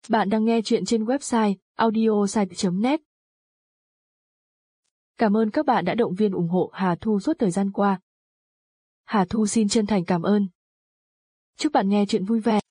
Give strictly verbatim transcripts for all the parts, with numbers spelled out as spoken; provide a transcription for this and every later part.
Bạn đang nghe chuyện trên website audiosite chấm net. Cảm ơn các bạn đã động viên ủng hộ Hà Thu suốt thời gian qua. Hà Thu xin chân thành cảm ơn. Chúc bạn nghe chuyện vui vẻ.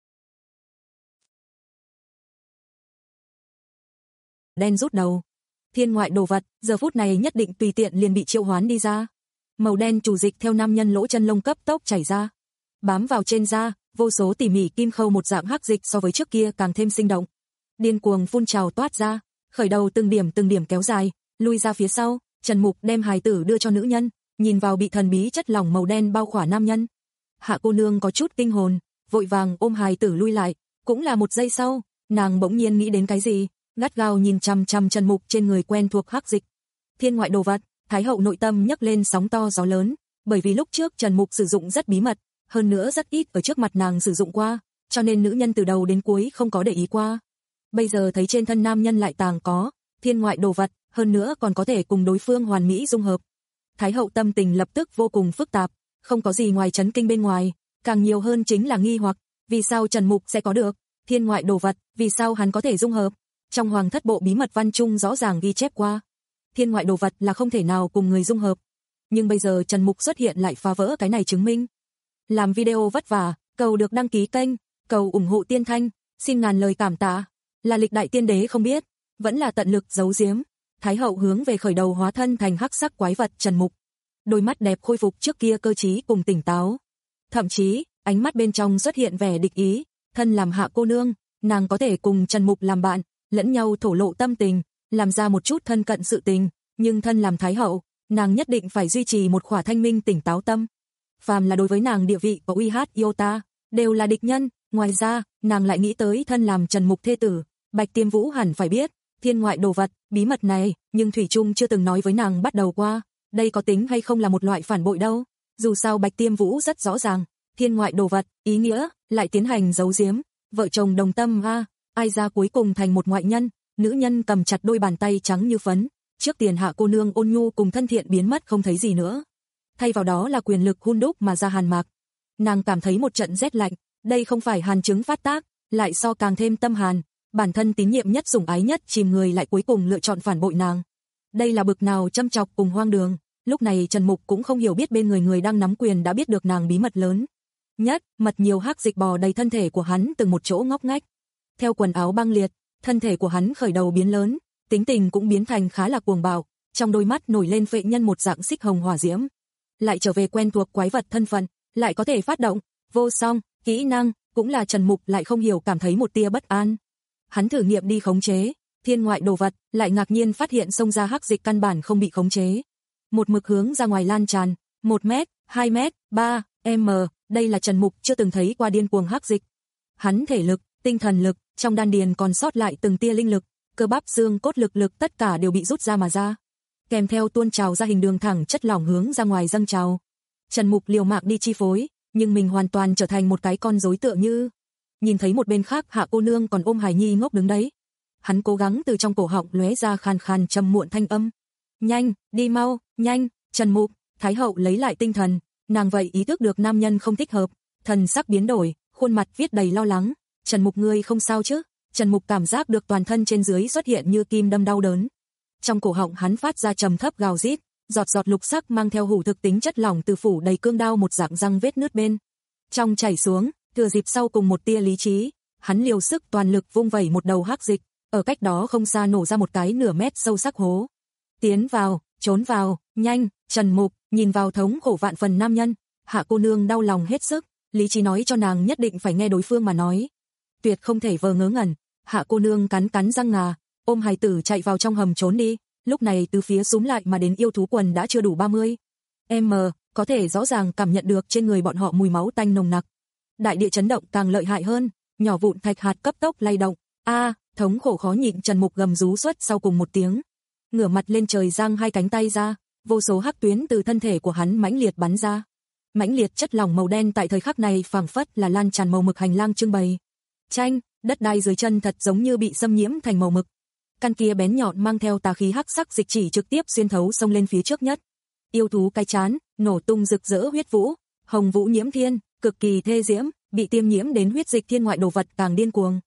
Đen rút đầu. Thiên ngoại đồ vật, giờ phút này nhất định tùy tiện liền bị triệu hoán đi ra. Màu đen chủ dịch theo nam nhân lỗ chân lông cấp tốc chảy ra. Bám vào trên da, vô số tỉ mỉ kim khâu một dạng hắc dịch so với trước kia càng thêm sinh động. Điên cuồng phun trào toát ra, khởi đầu từng điểm từng điểm kéo dài, lui ra phía sau, Trần Mục đem hài tử đưa cho nữ nhân, nhìn vào bị thần bí chất lỏng màu đen bao khỏa nam nhân. Hạ cô nương có chút kinh hồn, vội vàng ôm hài tử lui lại, cũng là một giây sau, nàng bỗng nhiên nghĩ đến cái gì, gắt gao nhìn chằm chằm Trần Mục trên người quen thuộc hắc dịch. Thiên ngoại đồ vật, Thái hậu nội tâm nhấc lên sóng to gió lớn, bởi vì lúc trước Trần Mục sử dụng rất bí mật, hơn nữa rất ít ở trước mặt nàng sử dụng qua, cho nên nữ nhân từ đầu đến cuối không có để ý qua. Bây giờ thấy trên thân nam nhân lại tàng có thiên ngoại đồ vật, hơn nữa còn có thể cùng đối phương hoàn mỹ dung hợp. Thái hậu tâm tình lập tức vô cùng phức tạp, không có gì ngoài chấn kinh bên ngoài, càng nhiều hơn chính là nghi hoặc, vì sao Trần Mục sẽ có được thiên ngoại đồ vật, vì sao hắn có thể dung hợp? Trong Hoàng thất bộ bí mật văn chung rõ ràng ghi chép qua, thiên ngoại đồ vật là không thể nào cùng người dung hợp. Nhưng bây giờ Trần Mục xuất hiện lại phá vỡ cái này chứng minh. Làm video vất vả, cầu được đăng ký kênh, cầu ủng hộ Tiên Thanh, xin ngàn lời cảm tạ. Là lịch đại tiên đế không biết, vẫn là tận lực giấu giếm. Thái hậu hướng về khởi đầu hóa thân thành hắc sắc quái vật Trần Mục. Đôi mắt đẹp khôi phục trước kia cơ trí cùng tỉnh táo. Thậm chí, ánh mắt bên trong xuất hiện vẻ địch ý, thân làm hạ cô nương, nàng có thể cùng Trần Mục làm bạn, lẫn nhau thổ lộ tâm tình, làm ra một chút thân cận sự tình, nhưng thân làm thái hậu, nàng nhất định phải duy trì một khỏa thanh minh tỉnh táo tâm. Phàm là đối với nàng địa vị và uy hát iota, đều là địch nhân, ngoài ra, nàng lại nghĩ tới thân làm Trần Mục thê tử, Bạch Tiêm Vũ hẳn phải biết, thiên ngoại đồ vật, bí mật này, nhưng Thủy Trung chưa từng nói với nàng bắt đầu qua, đây có tính hay không là một loại phản bội đâu, dù sao Bạch Tiêm Vũ rất rõ ràng, thiên ngoại đồ vật, ý nghĩa, lại tiến hành giấu giếm, vợ chồng đồng tâm a, ai ra cuối cùng thành một ngoại nhân, nữ nhân cầm chặt đôi bàn tay trắng như phấn, trước tiền hạ cô nương ôn nhu cùng thân thiện biến mất không thấy gì nữa. Thay vào đó là quyền lực hun đúc mà ra hàn mạc. Nàng cảm thấy một trận rét lạnh, đây không phải hàn chứng phát tác, lại so càng thêm tâm hàn, bản thân tín nhiệm nhất sủng ái nhất chìm người lại cuối cùng lựa chọn phản bội nàng. Đây là bực nào châm chọc cùng hoang đường, lúc này Trần Mục cũng không hiểu biết bên người người đang nắm quyền đã biết được nàng bí mật lớn. Nhất, mật nhiều hắc dịch bò đầy thân thể của hắn từng một chỗ ngóc ngách. Theo quần áo băng liệt, thân thể của hắn khởi đầu biến lớn, tính tình cũng biến thành khá là cuồng bạo, trong đôi mắt nổi lên phệ nhân một dạng xích hồng hỏa diễm. Lại trở về quen thuộc quái vật thân phận, lại có thể phát động, vô song, kỹ năng, cũng là Trần Mục lại không hiểu cảm thấy một tia bất an. Hắn thử nghiệm đi khống chế, thiên ngoại đồ vật, lại ngạc nhiên phát hiện xông ra hắc dịch căn bản không bị khống chế. Một mực hướng ra ngoài lan tràn, một mét, hai mét, ba m, đây là Trần Mục chưa từng thấy qua điên cuồng hắc dịch. Hắn thể lực, tinh thần lực, trong đan điền còn sót lại từng tia linh lực, cơ bắp xương cốt lực lực tất cả đều bị rút ra mà ra. Kèm theo tuôn trào ra hình đường thẳng chất lỏng hướng ra ngoài dâng trào. Trần Mục liều mạng đi chi phối, nhưng mình hoàn toàn trở thành một cái con rối tựa như. Nhìn thấy một bên khác hạ cô nương còn ôm hài nhi ngốc đứng đấy. Hắn cố gắng từ trong cổ họng lóe ra khàn khàn trầm muộn thanh âm. Nhanh, đi mau, nhanh, Trần Mục, Thái hậu lấy lại tinh thần, nàng vậy ý thức được nam nhân không thích hợp, thần sắc biến đổi, khuôn mặt viết đầy lo lắng. Trần Mục ngươi không sao chứ? Trần Mục cảm giác được toàn thân trên dưới xuất hiện như kim đâm đau đớn. Trong cổ họng hắn phát ra trầm thấp gào rít, giọt giọt lục sắc mang theo hủ thực tính chất lỏng từ phủ đầy cương đao một dạng răng vết nứt bên. Trong chảy xuống, thừa dịp sau cùng một tia lý trí, hắn liều sức toàn lực vung vẩy một đầu hắc dịch, ở cách đó không xa nổ ra một cái nửa mét sâu sắc hố. Tiến vào, trốn vào, nhanh, Trần Mục, nhìn vào thống khổ vạn phần nam nhân, hạ cô nương đau lòng hết sức, lý trí nói cho nàng nhất định phải nghe đối phương mà nói. Tuyệt không thể vờ ngớ ngẩn, hạ cô nương cắn cắn răng ngà, ôm hài tử chạy vào trong hầm trốn đi, lúc này từ phía xúm lại mà đến yêu thú quần đã chưa đủ ba mươi m, có thể rõ ràng cảm nhận được trên người bọn họ mùi máu tanh nồng nặc. Đại địa chấn động càng lợi hại hơn, nhỏ vụn thạch hạt cấp tốc lay động, a, thống khổ khó nhịn Trần Mục gầm rú xuất sau cùng một tiếng. Ngửa mặt lên trời giang hai cánh tay ra, vô số hắc tuyến từ thân thể của hắn mãnh liệt bắn ra. Mãnh liệt chất lỏng màu đen tại thời khắc này phảng phất là lan tràn màu mực hành lang trưng bày. Chanh, đất đai dưới chân thật giống như bị xâm nhiễm thành màu mực. Căn kia bén nhọn mang theo tà khí hắc sắc dịch chỉ trực tiếp xuyên thấu xông lên phía trước nhất. Yêu thú cái chán, nổ tung rực rỡ huyết vũ, hồng vũ nhiễm thiên, cực kỳ thê diễm, bị tiêm nhiễm đến huyết dịch thiên ngoại đồ vật càng điên cuồng.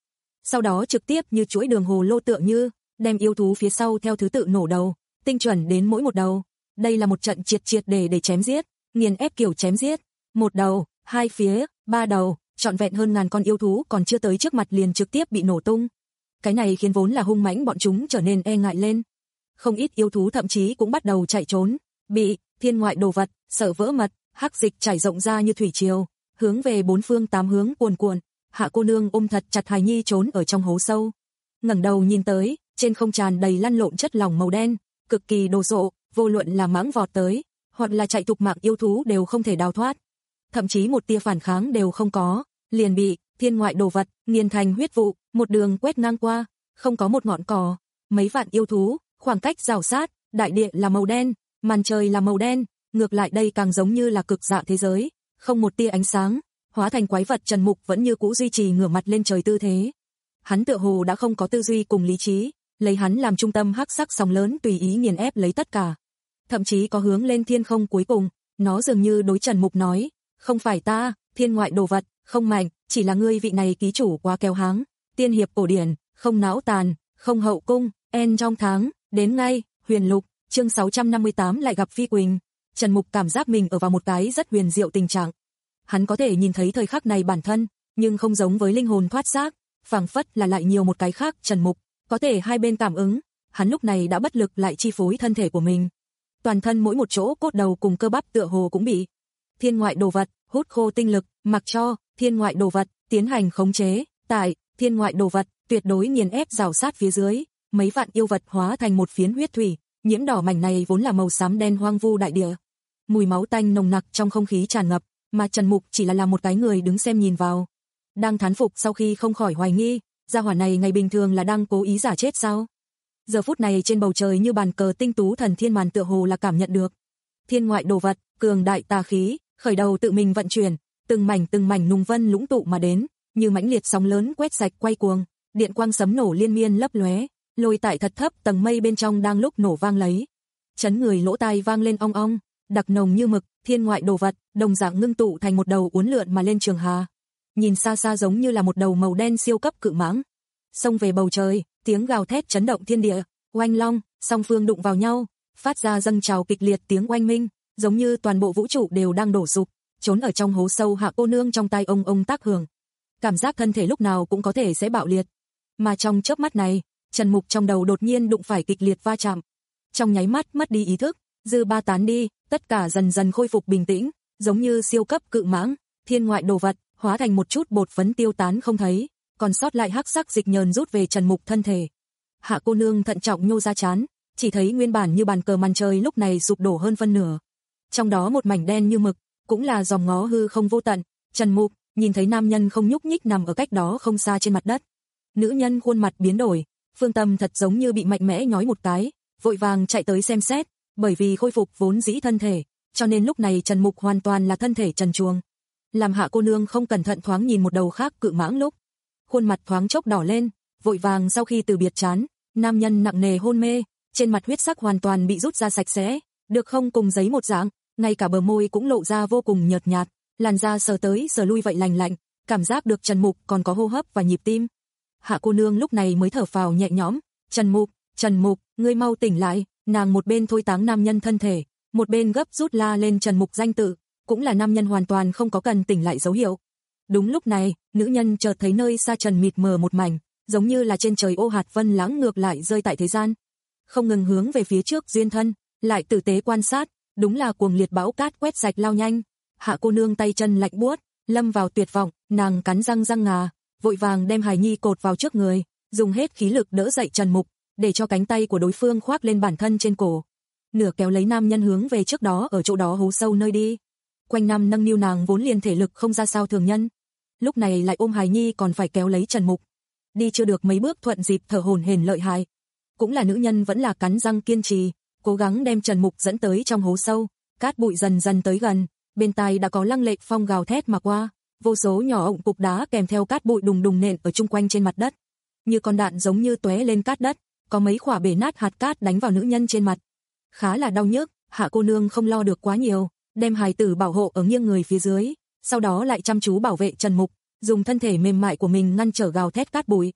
sau đó trực tiếp như chuỗi đường hồ lô tựa như, đem yêu thú phía sau theo thứ tự nổ đầu, tinh chuẩn đến mỗi một đầu. Đây là một trận triệt triệt để để chém giết, nghiền ép kiểu chém giết. Một đầu, hai phía, ba đầu, trọn vẹn hơn ngàn con yêu thú còn chưa tới trước mặt liền trực tiếp bị nổ tung. Cái này khiến vốn là hung mãnh bọn chúng trở nên e ngại lên. Không ít yêu thú thậm chí cũng bắt đầu chạy trốn, bị thiên ngoại đồ vật sợ vỡ mật, hắc dịch trải rộng ra như thủy triều, hướng về bốn phương tám hướng cuồn cuộn. Hạ cô nương ôm thật chặt hài nhi trốn ở trong hố sâu, ngẩng đầu nhìn tới, trên không tràn đầy lăn lộn chất lỏng màu đen, cực kỳ đồ sộ, vô luận là mãng vọt tới, hoặc là chạy thục mạng yêu thú đều không thể đào thoát, thậm chí một tia phản kháng đều không có, liền bị thiên ngoại đồ vật nghiền thành huyết vụ, một đường quét ngang qua, không có một ngọn cỏ. Mấy vạn yêu thú, khoảng cách rào sát, đại địa là màu đen, màn trời là màu đen, ngược lại đây càng giống như là cực dạ thế giới, không một tia ánh sáng, hóa thành quái vật. Trần Mục vẫn như cũ duy trì ngửa mặt lên trời tư thế. Hắn tựa hồ đã không có tư duy cùng lý trí, lấy hắn làm trung tâm hắc sắc sóng lớn tùy ý nghiền ép lấy tất cả. Thậm chí có hướng lên thiên không cuối cùng, nó dường như đối Trần Mục nói, không phải ta, thiên ngoại đồ vật, không mạnh, chỉ là ngươi vị này ký chủ quá kéo háng, tiên hiệp cổ điển, không não tàn, không hậu cung, en trong tháng, đến ngay, huyền lục, chương sáu trăm năm mươi tám lại gặp Phi Quỳnh. Trần Mục cảm giác mình ở vào một cái rất huyền diệu tình trạng. Hắn có thể nhìn thấy thời khắc này bản thân, nhưng không giống với linh hồn thoát xác, phảng phất là lại nhiều một cái khác. Trần Mục có thể hai bên cảm ứng, hắn lúc này đã bất lực lại chi phối thân thể của mình. Toàn thân mỗi một chỗ cốt đầu cùng cơ bắp tựa hồ cũng bị thiên ngoại đồ vật hút khô tinh lực, mặc cho thiên ngoại đồ vật tiến hành khống chế, tại thiên ngoại đồ vật tuyệt đối nghiền ép rào sát phía dưới, mấy vạn yêu vật hóa thành một phiến huyết thủy, nhiễm đỏ mảnh này vốn là màu xám đen hoang vu đại địa. Mùi máu tanh nồng nặc trong không khí tràn ngập, mà Trần Mục chỉ là làm một cái người đứng xem nhìn vào. Đang thán phục sau khi không khỏi hoài nghi, gia hỏa này ngày bình thường là đang cố ý giả chết sao? Giờ phút này trên bầu trời như bàn cờ tinh tú thần thiên màn tựa hồ là cảm nhận được. Thiên ngoại đồ vật, cường đại tà khí, khởi đầu tự mình vận chuyển, từng mảnh từng mảnh nùng vân lũng tụ mà đến, như mãnh liệt sóng lớn quét sạch quay cuồng, điện quang sấm nổ liên miên lấp lóe, lôi tại thật thấp tầng mây bên trong đang lúc nổ vang lấy. Chấn người lỗ tai vang lên ong ong, đặc nồng như mực, thiên ngoại đồ vật, đồng dạng ngưng tụ thành một đầu uốn lượn mà lên trường hà. Nhìn xa xa giống như là một đầu màu đen siêu cấp cự mãng. Xông về bầu trời, tiếng gào thét chấn động thiên địa, oanh long, song phương đụng vào nhau, phát ra dâng trào kịch liệt tiếng oanh minh, giống như toàn bộ vũ trụ đều đang đổ sụp. Trốn ở trong hố sâu Hạ cô nương trong tay ông ông tác hưởng, cảm giác thân thể lúc nào cũng có thể sẽ bạo liệt. Mà trong chớp mắt này, Trần Mục trong đầu đột nhiên đụng phải kịch liệt va chạm. Trong nháy mắt mất đi ý thức, dư ba tán đi, tất cả dần dần khôi phục bình tĩnh, giống như siêu cấp cự mãng, thiên ngoại đồ vật, hóa thành một chút bột phấn tiêu tán không thấy, còn sót lại hắc sắc dịch nhờn rút về Trần Mục thân thể. Hạ cô nương thận trọng nhô ra trán, chỉ thấy nguyên bản như bàn cờ màn trời lúc này sụp đổ hơn phân nửa. Trong đó một mảnh đen như mực, cũng là dòng ngó hư không vô tận. Trần Mục nhìn thấy nam nhân không nhúc nhích nằm ở cách đó không xa trên mặt đất. Nữ nhân khuôn mặt biến đổi, phương tâm thật giống như bị mạnh mẽ nhói một cái, vội vàng chạy tới xem xét, bởi vì khôi phục vốn dĩ thân thể, cho nên lúc này Trần Mục hoàn toàn là thân thể trần truồng. Làm Hạ cô nương không cẩn thận thoáng nhìn một đầu khác cự mãng lúc, khuôn mặt thoáng chốc đỏ lên, vội vàng sau khi từ biệt chán, nam nhân nặng nề hôn mê, trên mặt huyết sắc hoàn toàn bị rút ra sạch sẽ, được không cùng giấy một dạng, ngay cả bờ môi cũng lộ ra vô cùng nhợt nhạt, làn da sờ tới sờ lui vậy lành lạnh, cảm giác được Trần Mục còn có hô hấp và nhịp tim. Hạ cô nương lúc này mới thở phào nhẹ nhõm, Trần Mục, Trần Mục, ngươi mau tỉnh lại. Nàng một bên thôi táng nam nhân thân thể, một bên gấp rút la lên Trần Mục danh tự, cũng là nam nhân hoàn toàn không có cần tỉnh lại dấu hiệu. Đúng lúc này, nữ nhân chợt thấy nơi xa trần mịt mờ một mảnh, giống như là trên trời ô hạt vân lãng ngược lại rơi tại thế gian. Không ngừng hướng về phía trước duyên thân, lại tử tế quan sát, đúng là cuồng liệt bão cát quét sạch lao nhanh. Hạ cô nương tay chân lạnh buốt, lâm vào tuyệt vọng, nàng cắn răng răng ngà, vội vàng đem hài nhi cột vào trước người, dùng hết khí lực đỡ dậy Trần Mục, để cho cánh tay của đối phương khoác lên bản thân trên cổ. Nửa kéo lấy nam nhân hướng về trước đó ở chỗ đó hố sâu nơi đi. Quanh năm nâng niu nàng vốn liền thể lực không ra sao thường nhân, lúc này lại ôm hài nhi còn phải kéo lấy Trần Mục. Đi chưa được mấy bước thuận dịp thở hổn hển lợi hại. Cũng là nữ nhân vẫn là cắn răng kiên trì, cố gắng đem Trần Mục dẫn tới trong hố sâu. Cát bụi dần dần tới gần, bên tai đã có lăng lệ phong gào thét mà qua, vô số nhỏ ọng cục đá kèm theo cát bụi đùng đùng nện ở chung quanh trên mặt đất, như con đạn giống như tóe lên cát đất. Có mấy quả bể nát hạt cát đánh vào nữ nhân trên mặt, khá là đau nhức. Hạ cô nương không lo được quá nhiều, đem hài tử bảo hộ ở nghiêng người phía dưới, sau đó lại chăm chú bảo vệ Trần Mục, dùng thân thể mềm mại của mình ngăn trở gào thét cát bụi.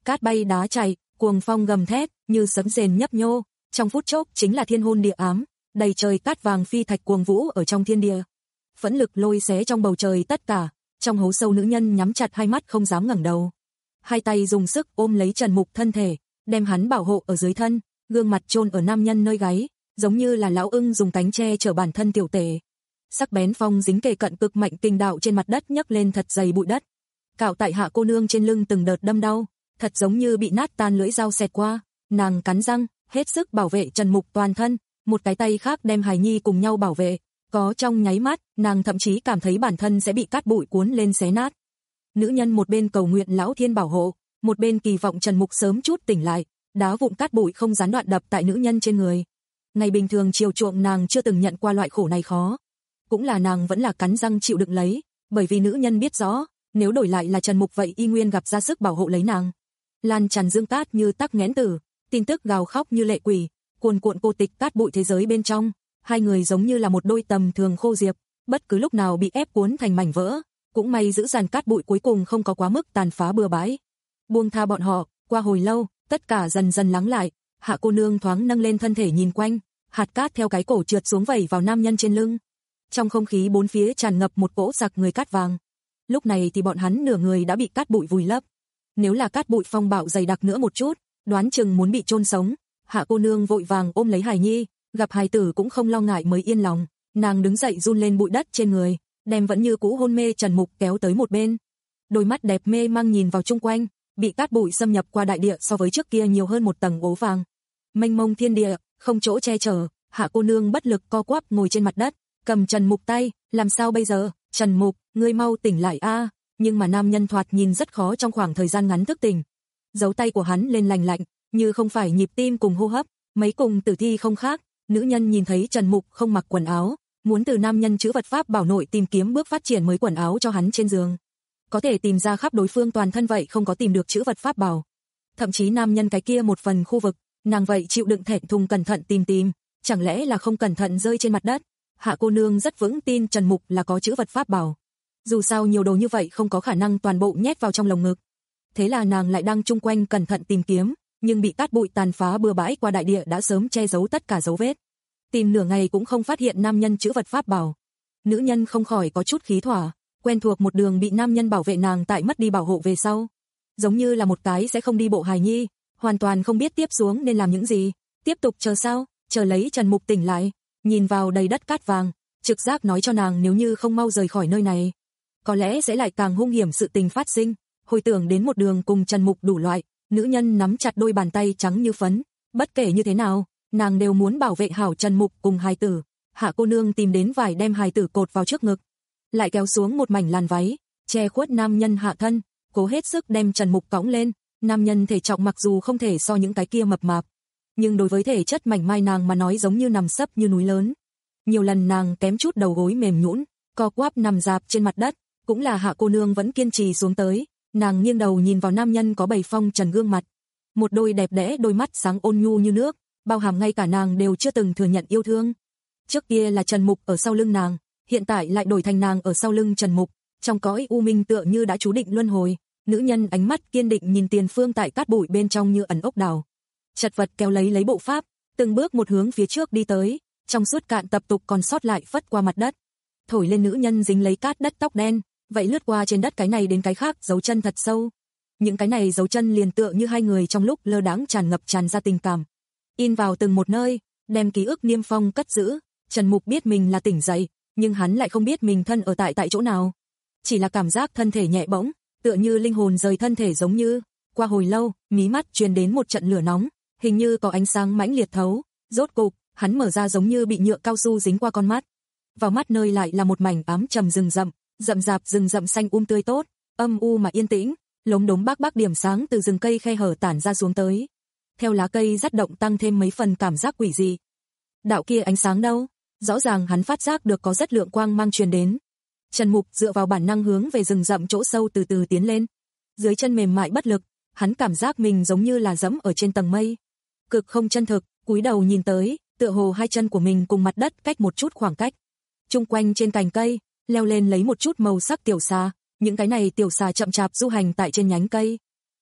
Cát bay đá chạy, cuồng phong gầm thét, như sấm rền nhấp nhô, trong phút chốc chính là thiên hôn địa ám, đầy trời cát vàng phi thạch cuồng vũ ở trong thiên địa. Phẫn lực lôi xé trong bầu trời tất cả, trong hố sâu nữ nhân nhắm chặt hai mắt không dám ngẩng đầu. Hai tay dùng sức ôm lấy Trần Mục thân thể, đem hắn bảo hộ ở dưới thân, gương mặt chôn ở nam nhân nơi gáy, giống như là lão ưng dùng cánh che chở bản thân tiểu tể. Sắc bén phong dính kề cận cực mạnh kinh đạo trên mặt đất nhấc lên thật dày bụi đất. Cạo tại Hạ cô nương trên lưng từng đợt đâm đau, thật giống như bị nát tan lưỡi dao xẹt qua, nàng cắn răng, hết sức bảo vệ Trần Mục toàn thân, một cái tay khác đem hài nhi cùng nhau bảo vệ, có trong nháy mắt, nàng thậm chí cảm thấy bản thân sẽ bị cát bụi cuốn lên xé nát. Nữ nhân một bên cầu nguyện lão thiên bảo hộ, một bên kỳ vọng Trần Mục sớm chút tỉnh lại, đá vụn cát bụi không gián đoạn đập tại nữ nhân trên người. Ngày bình thường chiều chuộng nàng chưa từng nhận qua loại khổ này khó, cũng là nàng vẫn là cắn răng chịu đựng lấy, bởi vì nữ nhân biết rõ, nếu đổi lại là Trần Mục vậy y nguyên gặp ra sức bảo hộ lấy nàng. Lan tràn dương cát như tắc nghẽn tử, tin tức gào khóc như lệ quỷ, cuồn cuộn cô tịch cát bụi thế giới bên trong, hai người giống như là một đôi tầm thường khô diệp, bất cứ lúc nào bị ép cuốn thành mảnh vỡ, cũng may giữ dàn cát bụi cuối cùng không có quá mức tàn phá bừa bãi. Buông tha bọn họ, qua hồi lâu, tất cả dần dần lắng lại, Hạ cô nương thoáng nâng lên thân thể nhìn quanh, hạt cát theo cái cổ trượt xuống vẩy vào nam nhân trên lưng. Trong không khí bốn phía tràn ngập một cỗ giặc người cát vàng. Lúc này thì bọn hắn nửa người đã bị cát bụi vùi lấp. Nếu là cát bụi phong bạo dày đặc nữa một chút, đoán chừng muốn bị chôn sống. Hạ cô nương vội vàng ôm lấy hài nhi, gặp hài tử cũng không lo ngại mới yên lòng. Nàng đứng dậy run lên bụi đất trên người, đem vẫn như cũ hôn mê Trần Mục kéo tới một bên. Đôi mắt đẹp mê mang nhìn vào chung quanh, bị cát bụi xâm nhập qua đại địa so với trước kia nhiều hơn một tầng ố vàng. Mênh mông thiên địa, không chỗ che chở, Hạ cô nương bất lực co quắp ngồi trên mặt đất, cầm Trần Mục tay, làm sao bây giờ, Trần Mục, ngươi mau tỉnh lại a. Nhưng mà nam nhân thoạt nhìn rất khó trong khoảng thời gian ngắn thức tỉnh. Dấu tay của hắn lên lành lạnh, như không phải nhịp tim cùng hô hấp, mấy cùng tử thi không khác. Nữ nhân nhìn thấy Trần Mục không mặc quần áo, muốn từ nam nhân chữ vật pháp bảo nội tìm kiếm bước phát triển mới quần áo cho hắn trên giường. Có thể tìm ra khắp đối phương toàn thân vậy không có tìm được chữ vật pháp bảo. Thậm chí nam nhân cái kia một phần khu vực, nàng vậy chịu đựng thẹn thùng cẩn thận tìm tìm, chẳng lẽ là không cẩn thận rơi trên mặt đất. Hạ cô nương rất vững tin Trần Mục là có chữ vật pháp bảo. Dù sao nhiều đồ như vậy không có khả năng toàn bộ nhét vào trong lồng ngực. Thế là nàng lại đang chung quanh cẩn thận tìm kiếm, nhưng bị cát bụi tàn phá bừa bãi qua đại địa đã sớm che giấu tất cả dấu vết. Tìm nửa ngày cũng không phát hiện nam nhân chữ vật pháp bảo. Nữ nhân không khỏi có chút khí thỏa, quen thuộc một đường bị nam nhân bảo vệ nàng tại mất đi bảo hộ về sau. Giống như là một cái sẽ không đi bộ hài nhi, hoàn toàn không biết tiếp xuống nên làm những gì, tiếp tục chờ sao, chờ lấy Trần Mục tỉnh lại, nhìn vào đầy đất cát vàng, trực giác nói cho nàng nếu như không mau rời khỏi nơi này, có lẽ sẽ lại càng hung hiểm sự tình phát sinh. Hồi tưởng đến một đường cùng Trần Mục đủ loại, nữ nhân nắm chặt đôi bàn tay trắng như phấn, bất kể như thế nào, nàng đều muốn bảo vệ hảo Trần Mục cùng hài tử. Hạ cô nương tìm đến vải đem hài tử cột vào trước ngực, lại kéo xuống một mảnh làn váy, che khuất nam nhân hạ thân, cố hết sức đem Trần Mục cõng lên. Nam nhân thể trọng mặc dù không thể so những cái kia mập mạp, nhưng đối với thể chất mảnh mai nàng mà nói giống như nằm sấp như núi lớn. Nhiều lần nàng kém chút đầu gối mềm nhũn, co quắp nằm dạp trên mặt đất, cũng là Hạ cô nương vẫn kiên trì xuống tới. Nàng nghiêng đầu nhìn vào nam nhân có bảy phong trần gương mặt, một đôi đẹp đẽ đôi mắt sáng ôn nhu như nước, bao hàm ngay cả nàng đều chưa từng thừa nhận yêu thương. Trước kia là Trần Mục ở sau lưng nàng, hiện tại lại đổi thành nàng ở sau lưng Trần Mục, trong cõi u minh tựa như đã chú định luân hồi. Nữ nhân ánh mắt kiên định nhìn tiền phương tại cát bụi bên trong như ẩn ốc đào. Chật vật kéo lấy lấy bộ pháp, từng bước một hướng phía trước đi tới, trong suốt cạn tập tục còn sót lại phất qua mặt đất. Thổi lên nữ nhân dính lấy cát đất tóc đen, vậy lướt qua trên đất cái này đến cái khác dấu chân thật sâu. Những cái này dấu chân liền tựa như hai người trong lúc lơ đãng tràn ngập tràn ra tình cảm. In vào từng một nơi, đem ký ức niêm phong cất giữ. Trần Mục biết mình là tỉnh dậy, nhưng hắn lại không biết mình thân ở tại tại chỗ nào. Chỉ là cảm giác thân thể nhẹ bỗng, tựa như linh hồn rời thân thể giống như. Qua hồi lâu, mí mắt truyền đến một trận lửa nóng, hình như có ánh sáng mãnh liệt thấu. Rốt cục, hắn mở ra giống như bị nhựa cao su dính qua con mắt. Vào mắt nơi lại là một mảnh ám trầm rừng rậm, rậm rạp rừng rậm xanh um tươi tốt, âm u mà yên tĩnh, lốm đốm bác bác điểm sáng từ rừng cây khe hở tản ra xuống tới. Theo lá cây dắt động tăng thêm mấy phần cảm giác quỷ dị. Đạo kia ánh sáng đâu? Rõ ràng hắn phát giác được có rất lượng quang mang truyền đến. Trần Mục dựa vào bản năng hướng về rừng rậm chỗ sâu từ từ tiến lên. Dưới chân mềm mại bất lực, hắn cảm giác mình giống như là dẫm ở trên tầng mây. Cực không chân thực, cúi đầu nhìn tới, tựa hồ hai chân của mình cùng mặt đất cách một chút khoảng cách. Trung quanh trên cành cây, leo lên lấy một chút màu sắc tiểu xà, những cái này tiểu xà chậm chạp du hành tại trên nhánh cây.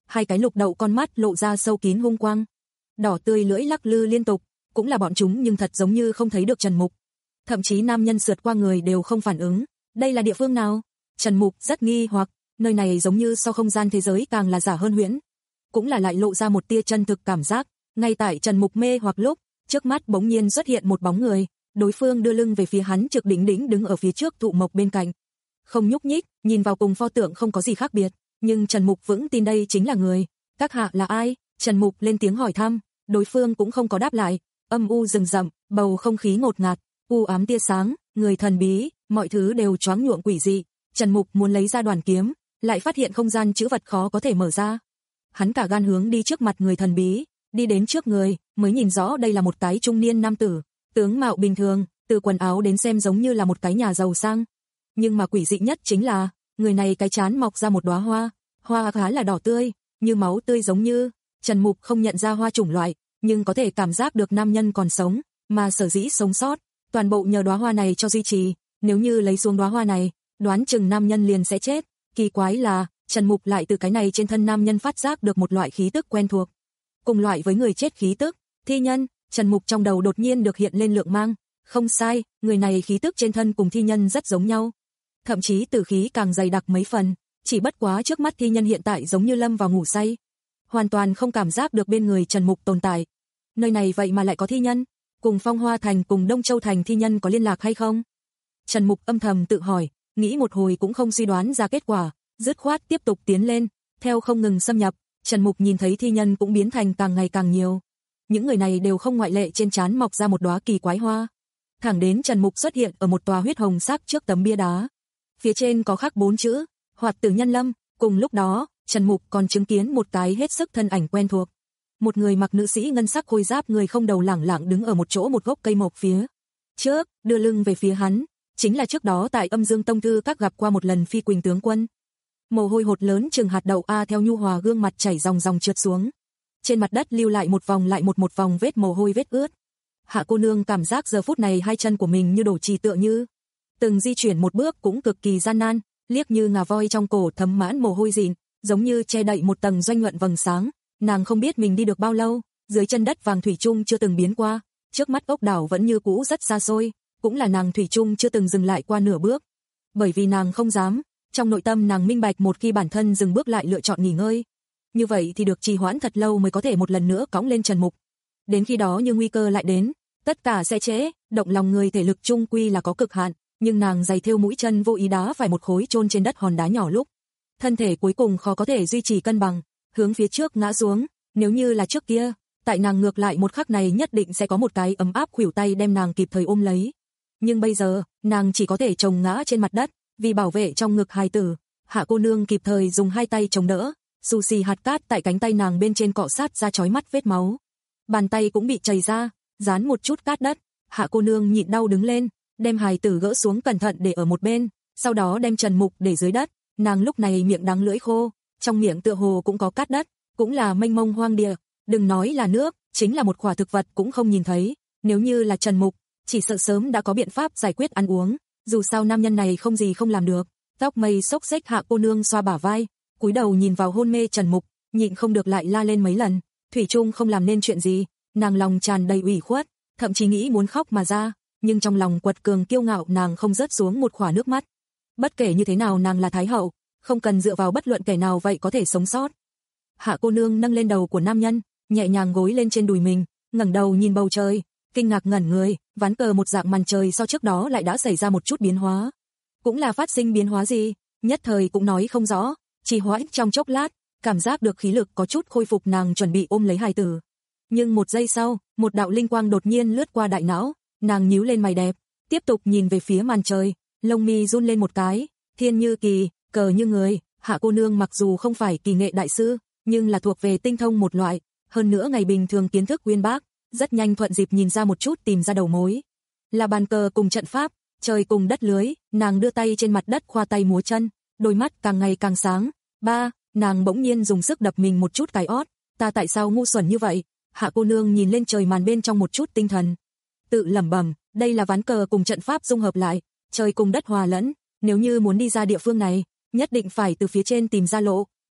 hai cái lục đậu con mắt lộ ra sâu kín hung quang. Đỏ tươi lưỡi lắc lư liên tục, cũng là bọn chúng nhưng thật giống như không thấy được Trần Mục. Thậm chí nam nhân sượt qua người đều không phản ứng. Đây là địa phương nào? Trần Mục rất nghi hoặc, nơi này giống như so không gian thế giới càng là giả hơn huyễn. Cũng là lại lộ ra một tia chân thực cảm giác, ngay tại Trần Mục mê hoặc lúc, trước mắt bỗng nhiên xuất hiện một bóng người, đối phương đưa lưng về phía hắn trực đỉnh đỉnh đứng ở phía trước thụ mộc bên cạnh. Không nhúc nhích, nhìn vào cùng pho tượng không có gì khác biệt, nhưng Trần Mục vững tin đây chính là người. Các hạ là ai? Trần Mục lên tiếng hỏi thăm, đối phương cũng không có đáp lại, âm u rừng rậm, bầu không khí ngột ngạt, u ám tia sáng, người thần bí, mọi thứ đều choáng nhuộm quỷ dị. Trần Mục muốn lấy ra đoàn kiếm, lại phát hiện không gian chữ vật khó có thể mở ra. Hắn cả gan hướng đi trước mặt người thần bí, đi đến trước người, mới nhìn rõ đây là một cái trung niên nam tử, tướng mạo bình thường, từ quần áo đến xem giống như là một cái nhà giàu sang. Nhưng mà quỷ dị nhất chính là, người này cái trán mọc ra một đóa hoa, hoa khá là đỏ tươi, như máu tươi giống như. Trần Mục không nhận ra hoa chủng loại, nhưng có thể cảm giác được nam nhân còn sống, mà sở dĩ sống sót, toàn bộ nhờ đóa hoa này cho duy trì, nếu như lấy xuống đóa hoa này, đoán chừng nam nhân liền sẽ chết. Kỳ quái là, Trần Mục lại từ cái này trên thân nam nhân phát giác được một loại khí tức quen thuộc. Cùng loại với người chết khí tức, thi nhân, Trần Mục trong đầu đột nhiên được hiện lên lượng mang, không sai, người này khí tức trên thân cùng thi nhân rất giống nhau. Thậm chí tử khí càng dày đặc mấy phần, chỉ bất quá trước mắt thi nhân hiện tại giống như lâm vào ngủ say, hoàn toàn không cảm giác được bên người Trần Mục tồn tại. Nơi này vậy mà lại có thi nhân, cùng Phong Hoa Thành cùng Đông Châu Thành thi nhân có liên lạc hay không? Trần Mục âm thầm tự hỏi, nghĩ một hồi cũng không suy đoán ra kết quả, dứt khoát tiếp tục tiến lên, theo không ngừng xâm nhập, Trần Mục nhìn thấy thi nhân cũng biến thành càng ngày càng nhiều. Những người này đều không ngoại lệ trên trán mọc ra một đóa kỳ quái hoa. Thẳng đến Trần Mục xuất hiện ở một tòa huyết hồng sắc trước tấm bia đá. Phía trên có khắc bốn chữ, Hoạt Tử Nhân Lâm, cùng lúc đó, Trần Mục còn chứng kiến một cái hết sức thân ảnh quen thuộc. Một người mặc nữ sĩ ngân sắc khôi giáp người không đầu lẳng lặng đứng ở một chỗ một gốc cây mộc phía trước, đưa lưng về phía hắn, chính là trước đó tại Âm Dương Tông Thư các gặp qua một lần Phi Quỳnh tướng quân. Mồ hôi hột lớn chừng hạt đậu a theo nhu hòa gương mặt chảy dòng dòng trượt xuống. Trên mặt đất lưu lại một vòng lại một một vòng vết mồ hôi vết ướt. Hạ cô nương cảm giác giờ phút này hai chân của mình như đổ trì tựa như. Từng di chuyển một bước cũng cực kỳ gian nan, liếc như ngà voi trong cổ thấm mãn mồ hôi dịn, giống như che đậy một tầng doanh nhuận vầng sáng. Nàng không biết mình đi được bao lâu, dưới chân đất vàng thủy chung chưa từng biến qua, trước mắt ốc đảo vẫn như cũ rất xa xôi, cũng là nàng thủy chung chưa từng dừng lại qua nửa bước. Bởi vì nàng không dám, trong nội tâm nàng minh bạch một khi bản thân dừng bước lại lựa chọn nghỉ ngơi, như vậy thì được trì hoãn thật lâu mới có thể một lần nữa cõng lên Trần Mục. Đến khi đó như nguy cơ lại đến, tất cả sẽ trễ, động lòng người thể lực chung quy là có cực hạn, nhưng nàng giày thêu mũi chân vô ý đá phải một khối chôn trên đất hòn đá nhỏ lúc, thân thể cuối cùng khó có thể duy trì cân bằng, hướng phía trước ngã xuống, nếu như là trước kia, tại nàng ngược lại một khắc này nhất định sẽ có một cái ấm áp khuỷu tay đem nàng kịp thời ôm lấy. Nhưng bây giờ, nàng chỉ có thể chồng ngã trên mặt đất, vì bảo vệ trong ngực hài tử, Hạ cô nương kịp thời dùng hai tay chống đỡ, xù xì hạt cát tại cánh tay nàng bên trên cọ sát ra chói mắt vết máu. Bàn tay cũng bị chảy ra, dán một chút cát đất, Hạ cô nương nhịn đau đứng lên, đem hài tử gỡ xuống cẩn thận để ở một bên, sau đó đem Trần Mục để dưới đất, nàng lúc này miệng đắng lưỡi khô, trong miệng tựa hồ cũng có cát đất, cũng là mênh mông hoang địa, đừng nói là nước, chính là một quả thực vật cũng không nhìn thấy, nếu như là Trần Mục, chỉ sợ sớm đã có biện pháp giải quyết ăn uống, dù sao nam nhân này không gì không làm được. Tóc mây xốc xếch Hạ cô nương xoa bả vai, cúi đầu nhìn vào hôn mê Trần Mục, nhịn không được lại la lên mấy lần, thủy chung không làm nên chuyện gì, nàng lòng tràn đầy ủy khuất, thậm chí nghĩ muốn khóc mà ra, nhưng trong lòng quật cường kiêu ngạo nàng không rớt xuống một khỏa nước mắt. Bất kể như thế nào nàng là thái hậu, không cần dựa vào bất luận kẻ nào vậy có thể sống sót. Hạ cô nương nâng lên đầu của nam nhân, nhẹ nhàng gối lên trên đùi mình, ngẩng đầu nhìn bầu trời, kinh ngạc ngẩn người, ván cờ một dạng màn trời so trước đó lại đã xảy ra một chút biến hóa. Cũng là phát sinh biến hóa gì, nhất thời cũng nói không rõ, chỉ hoãn trong chốc lát, cảm giác được khí lực có chút khôi phục nàng chuẩn bị ôm lấy hài tử. Nhưng một giây sau, một đạo linh quang đột nhiên lướt qua đại não, nàng nhíu lên mày đẹp, tiếp tục nhìn về phía màn trời, lông mi run lên một cái, thiên như kỳ, cờ như người, Hạ cô nương mặc dù không phải kỳ nghệ đại sư, nhưng là thuộc về tinh thông một loại, hơn nữa ngày bình thường kiến thức uyên bác, rất nhanh thuận dịp nhìn ra một chút tìm ra đầu mối. Là bàn cờ cùng trận pháp, trời cùng đất lưới, nàng đưa tay trên mặt đất khoa tay múa chân, đôi mắt càng ngày càng sáng. Ba, nàng bỗng nhiên dùng sức đập mình một chút cái ót, ta tại sao ngu xuẩn như vậy? Hạ cô nương nhìn lên trời màn bên trong một chút tinh thần, tự lẩm bẩm, đây là ván cờ cùng trận pháp dung hợp lại, trời cùng đất hòa lẫn, nếu như muốn đi ra địa phương này, nhất định phải từ phía trên tìm ra lộ,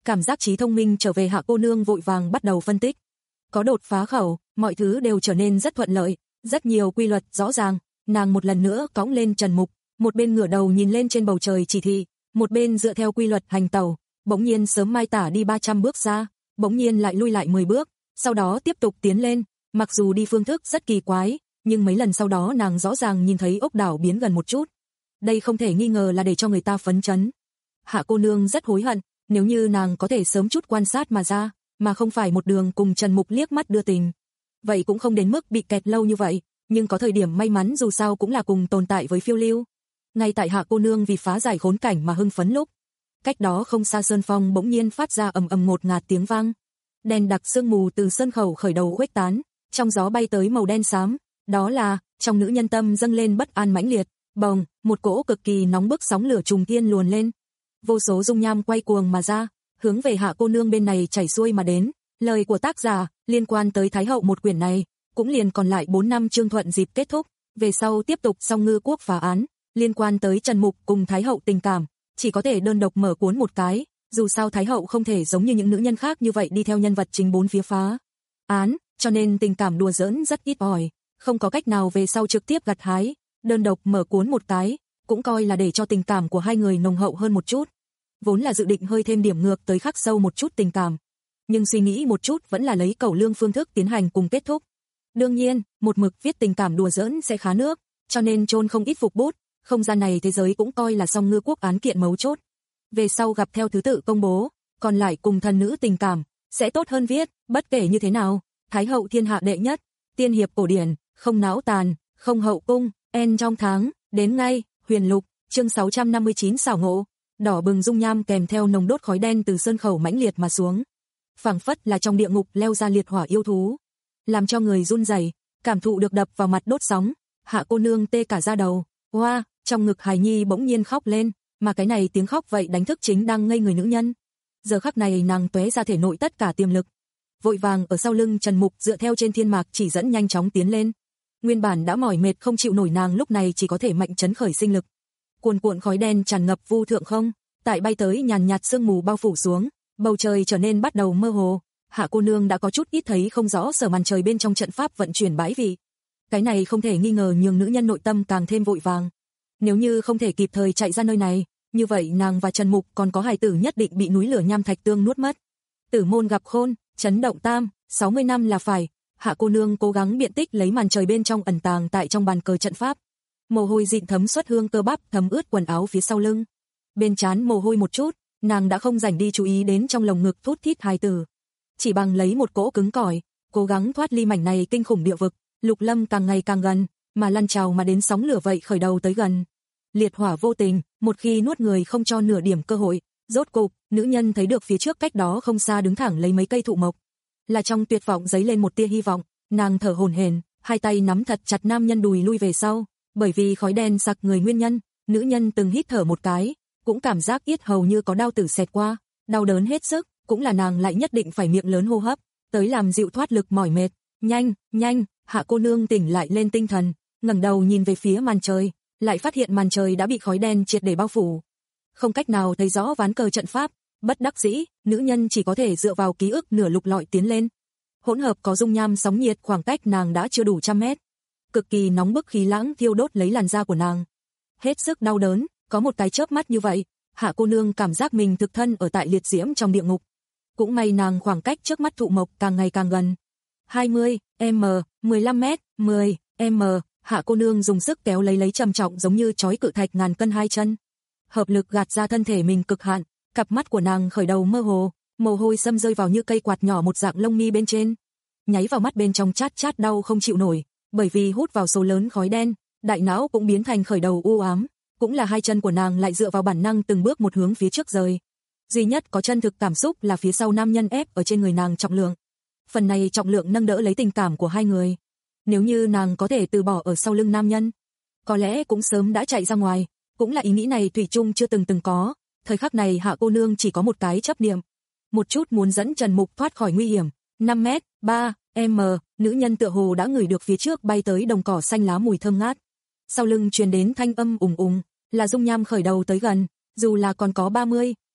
cảm giác trí thông minh trở về, Hạ cô nương vội vàng bắt đầu phân tích. Có đột phá khẩu, mọi thứ đều trở nên rất thuận lợi, rất nhiều quy luật rõ ràng, nàng một lần nữa cõng lên Trần Mục, một bên ngửa đầu nhìn lên trên bầu trời chỉ thị, một bên dựa theo quy luật hành tẩu, bỗng nhiên sớm mai tả đi ba trăm bước ra, bỗng nhiên lại lui lại mười bước, sau đó tiếp tục tiến lên, mặc dù đi phương thức rất kỳ quái, nhưng mấy lần sau đó nàng rõ ràng nhìn thấy ốc đảo biến gần một chút. Đây không thể nghi ngờ là để cho người ta phấn chấn. Hạ cô nương rất hối hận, nếu như nàng có thể sớm chút quan sát mà ra, mà không phải một đường cùng Trần Mục liếc mắt đưa tình. Vậy cũng không đến mức bị kẹt lâu như vậy, nhưng có thời điểm may mắn dù sao cũng là cùng tồn tại với phiêu lưu. Ngay tại Hạ cô nương vì phá giải khốn cảnh mà hưng phấn lúc, cách đó không xa sơn phong bỗng nhiên phát ra ầm ầm ngột ngạt tiếng vang. Đen đặc sương mù từ sơn khẩu khởi đầu khuếch tán, trong gió bay tới màu đen xám, đó là, trong nữ nhân tâm dâng lên bất an mãnh liệt, bồng, một cỗ cực kỳ nóng bức sóng lửa trùng thiên luồn lên. Vô số dung nham quay cuồng mà ra, hướng về Hạ cô nương bên này chảy xuôi mà đến. Lời của tác giả liên quan tới Thái hậu một quyển này, cũng liền còn lại bốn năm chương thuận dịp kết thúc, về sau tiếp tục Song Ngư Quốc phá án, liên quan tới Trần Mục cùng Thái hậu tình cảm, chỉ có thể đơn độc mở cuốn một cái, dù sao Thái hậu không thể giống như những nữ nhân khác như vậy đi theo nhân vật chính bốn phía phá án, cho nên tình cảm đùa giỡn rất ít ỏi, không có cách nào về sau trực tiếp gặt hái, đơn độc mở cuốn một cái, cũng coi là để cho tình cảm của hai người nồng hậu hơn một chút. Vốn là dự định hơi thêm điểm ngược tới khắc sâu một chút tình cảm, nhưng suy nghĩ một chút vẫn là lấy cẩu lương phương thức tiến hành cùng kết thúc. Đương nhiên, một mực viết tình cảm đùa giỡn sẽ khá nước, cho nên chôn không ít phục bút, không gian này thế giới cũng coi là Song Ngư Quốc án kiện mấu chốt. Về sau gặp theo thứ tự công bố, còn lại cùng thần nữ tình cảm, sẽ tốt hơn viết, bất kể như thế nào, Thái hậu thiên hạ đệ nhất, tiên hiệp cổ điển, không náo tàn, không hậu cung, en trong tháng, đến ngay, huyền lục, chương sáu trăm năm mươi chín xảo ngộ, đỏ bừng dung nham kèm theo nồng đốt khói đen từ sơn khẩu mãnh liệt mà xuống. Phảng phất là trong địa ngục leo ra liệt hỏa yêu thú, làm cho người run rẩy, cảm thụ được đập vào mặt đốt sóng, Hạ cô nương tê cả da đầu, oa, wow, trong ngực hài nhi bỗng nhiên khóc lên, mà cái này tiếng khóc vậy đánh thức chính đang ngây người nữ nhân. Giờ khắc này nàng tóe ra thể nội tất cả tiềm lực, vội vàng ở sau lưng Trần Mục dựa theo trên thiên mạc chỉ dẫn nhanh chóng tiến lên. Nguyên bản đã mỏi mệt không chịu nổi nàng lúc này chỉ có thể mạnh trấn khởi sinh lực. Cuồn cuộn khói đen tràn ngập vu thượng không, tại bay tới nhàn nhạt sương mù bao phủ xuống, bầu trời trở nên bắt đầu mơ hồ. Hạ cô nương đã có chút ít thấy không rõ sở màn trời bên trong trận pháp vận chuyển bãi vị. Cái này không thể nghi ngờ nhường nữ nhân nội tâm càng thêm vội vàng. Nếu như không thể kịp thời chạy ra nơi này, như vậy nàng và Trần Mục còn có hài tử nhất định bị núi lửa nham thạch tương nuốt mất. Tử môn gặp khôn, chấn động tam, sáu mươi năm là phải. Hạ cô nương cố gắng biện tích lấy màn trời bên trong ẩn tàng tại trong bàn cờ trận pháp. Mồ hôi dịn thấm xuất hương cơ bắp thấm ướt quần áo phía sau lưng. Bên trán mồ hôi một chút, nàng đã không rảnh đi chú ý đến trong lồng ngực thút thít hài tử. Chỉ bằng lấy một cỗ cứng cỏi, cố gắng thoát ly mảnh này kinh khủng địa vực, Lục Lâm càng ngày càng gần, mà lăn trào mà đến sóng lửa vậy khởi đầu tới gần. Liệt hỏa vô tình, một khi nuốt người không cho nửa điểm cơ hội, rốt cục, nữ nhân thấy được phía trước cách đó không xa đứng thẳng lấy mấy cây thụ mộc. Là trong tuyệt vọng dấy lên một tia hy vọng, nàng thở hổn hển, hai tay nắm thật chặt nam nhân đùi lui về sau, bởi vì khói đen sặc người nguyên nhân, nữ nhân từng hít thở một cái, cũng cảm giác yết hầu như có đau tử xẹt qua, đau đớn hết sức, cũng là nàng lại nhất định phải miệng lớn hô hấp, tới làm dịu thoát lực mỏi mệt. Nhanh, nhanh, Hạ cô nương tỉnh lại lên tinh thần, ngẩng đầu nhìn về phía màn trời, lại phát hiện màn trời đã bị khói đen triệt để bao phủ. Không cách nào thấy rõ ván cờ trận pháp, bất đắc dĩ, nữ nhân chỉ có thể dựa vào ký ức nửa lục lọi tiến lên. Hỗn hợp có dung nham sóng nhiệt khoảng cách nàng đã chưa đủ trăm mét. Cực kỳ nóng bức khí lãng thiêu đốt lấy làn da của nàng. Hết sức đau đớn, có một cái chớp mắt như vậy, Hạ cô nương cảm giác mình thực thân ở tại liệt diễm trong địa ngục. Cũng may nàng khoảng cách trước mắt thụ mộc càng ngày càng gần. hai mươi mét, mười lăm mét, mười mét, Hạ cô nương dùng sức kéo lấy lấy trầm trọng giống như chói cự thạch ngàn cân hai chân. Hợp lực gạt ra thân thể mình cực hạn, cặp mắt của nàng khởi đầu mơ hồ, mồ hôi xâm rơi vào như cây quạt nhỏ một dạng lông mi bên trên. Nháy vào mắt bên trong chát chát đau không chịu nổi, bởi vì hút vào số lớn khói đen, đại não cũng biến thành khởi đầu u ám, cũng là hai chân của nàng lại dựa vào bản năng từng bước một hướng phía trước rời. Duy nhất có chân thực cảm xúc là phía sau nam nhân ép ở trên người nàng trọng lượng. Phần này trọng lượng nâng đỡ lấy tình cảm của hai người. Nếu như nàng có thể từ bỏ ở sau lưng nam nhân, có lẽ cũng sớm đã chạy ra ngoài, cũng là ý nghĩ này thủy chung chưa từng từng có. Thời khắc này Hạ cô nương chỉ có một cái chấp niệm, một chút muốn dẫn Trần Mục thoát khỏi nguy hiểm. năm mét, ba mét, nữ nhân tựa hồ đã ngửi được phía trước bay tới đồng cỏ xanh lá mùi thơm ngát. Sau lưng truyền đến thanh âm ùng ùng, là dung nham khởi đầu tới gần, dù là còn có ba mươi,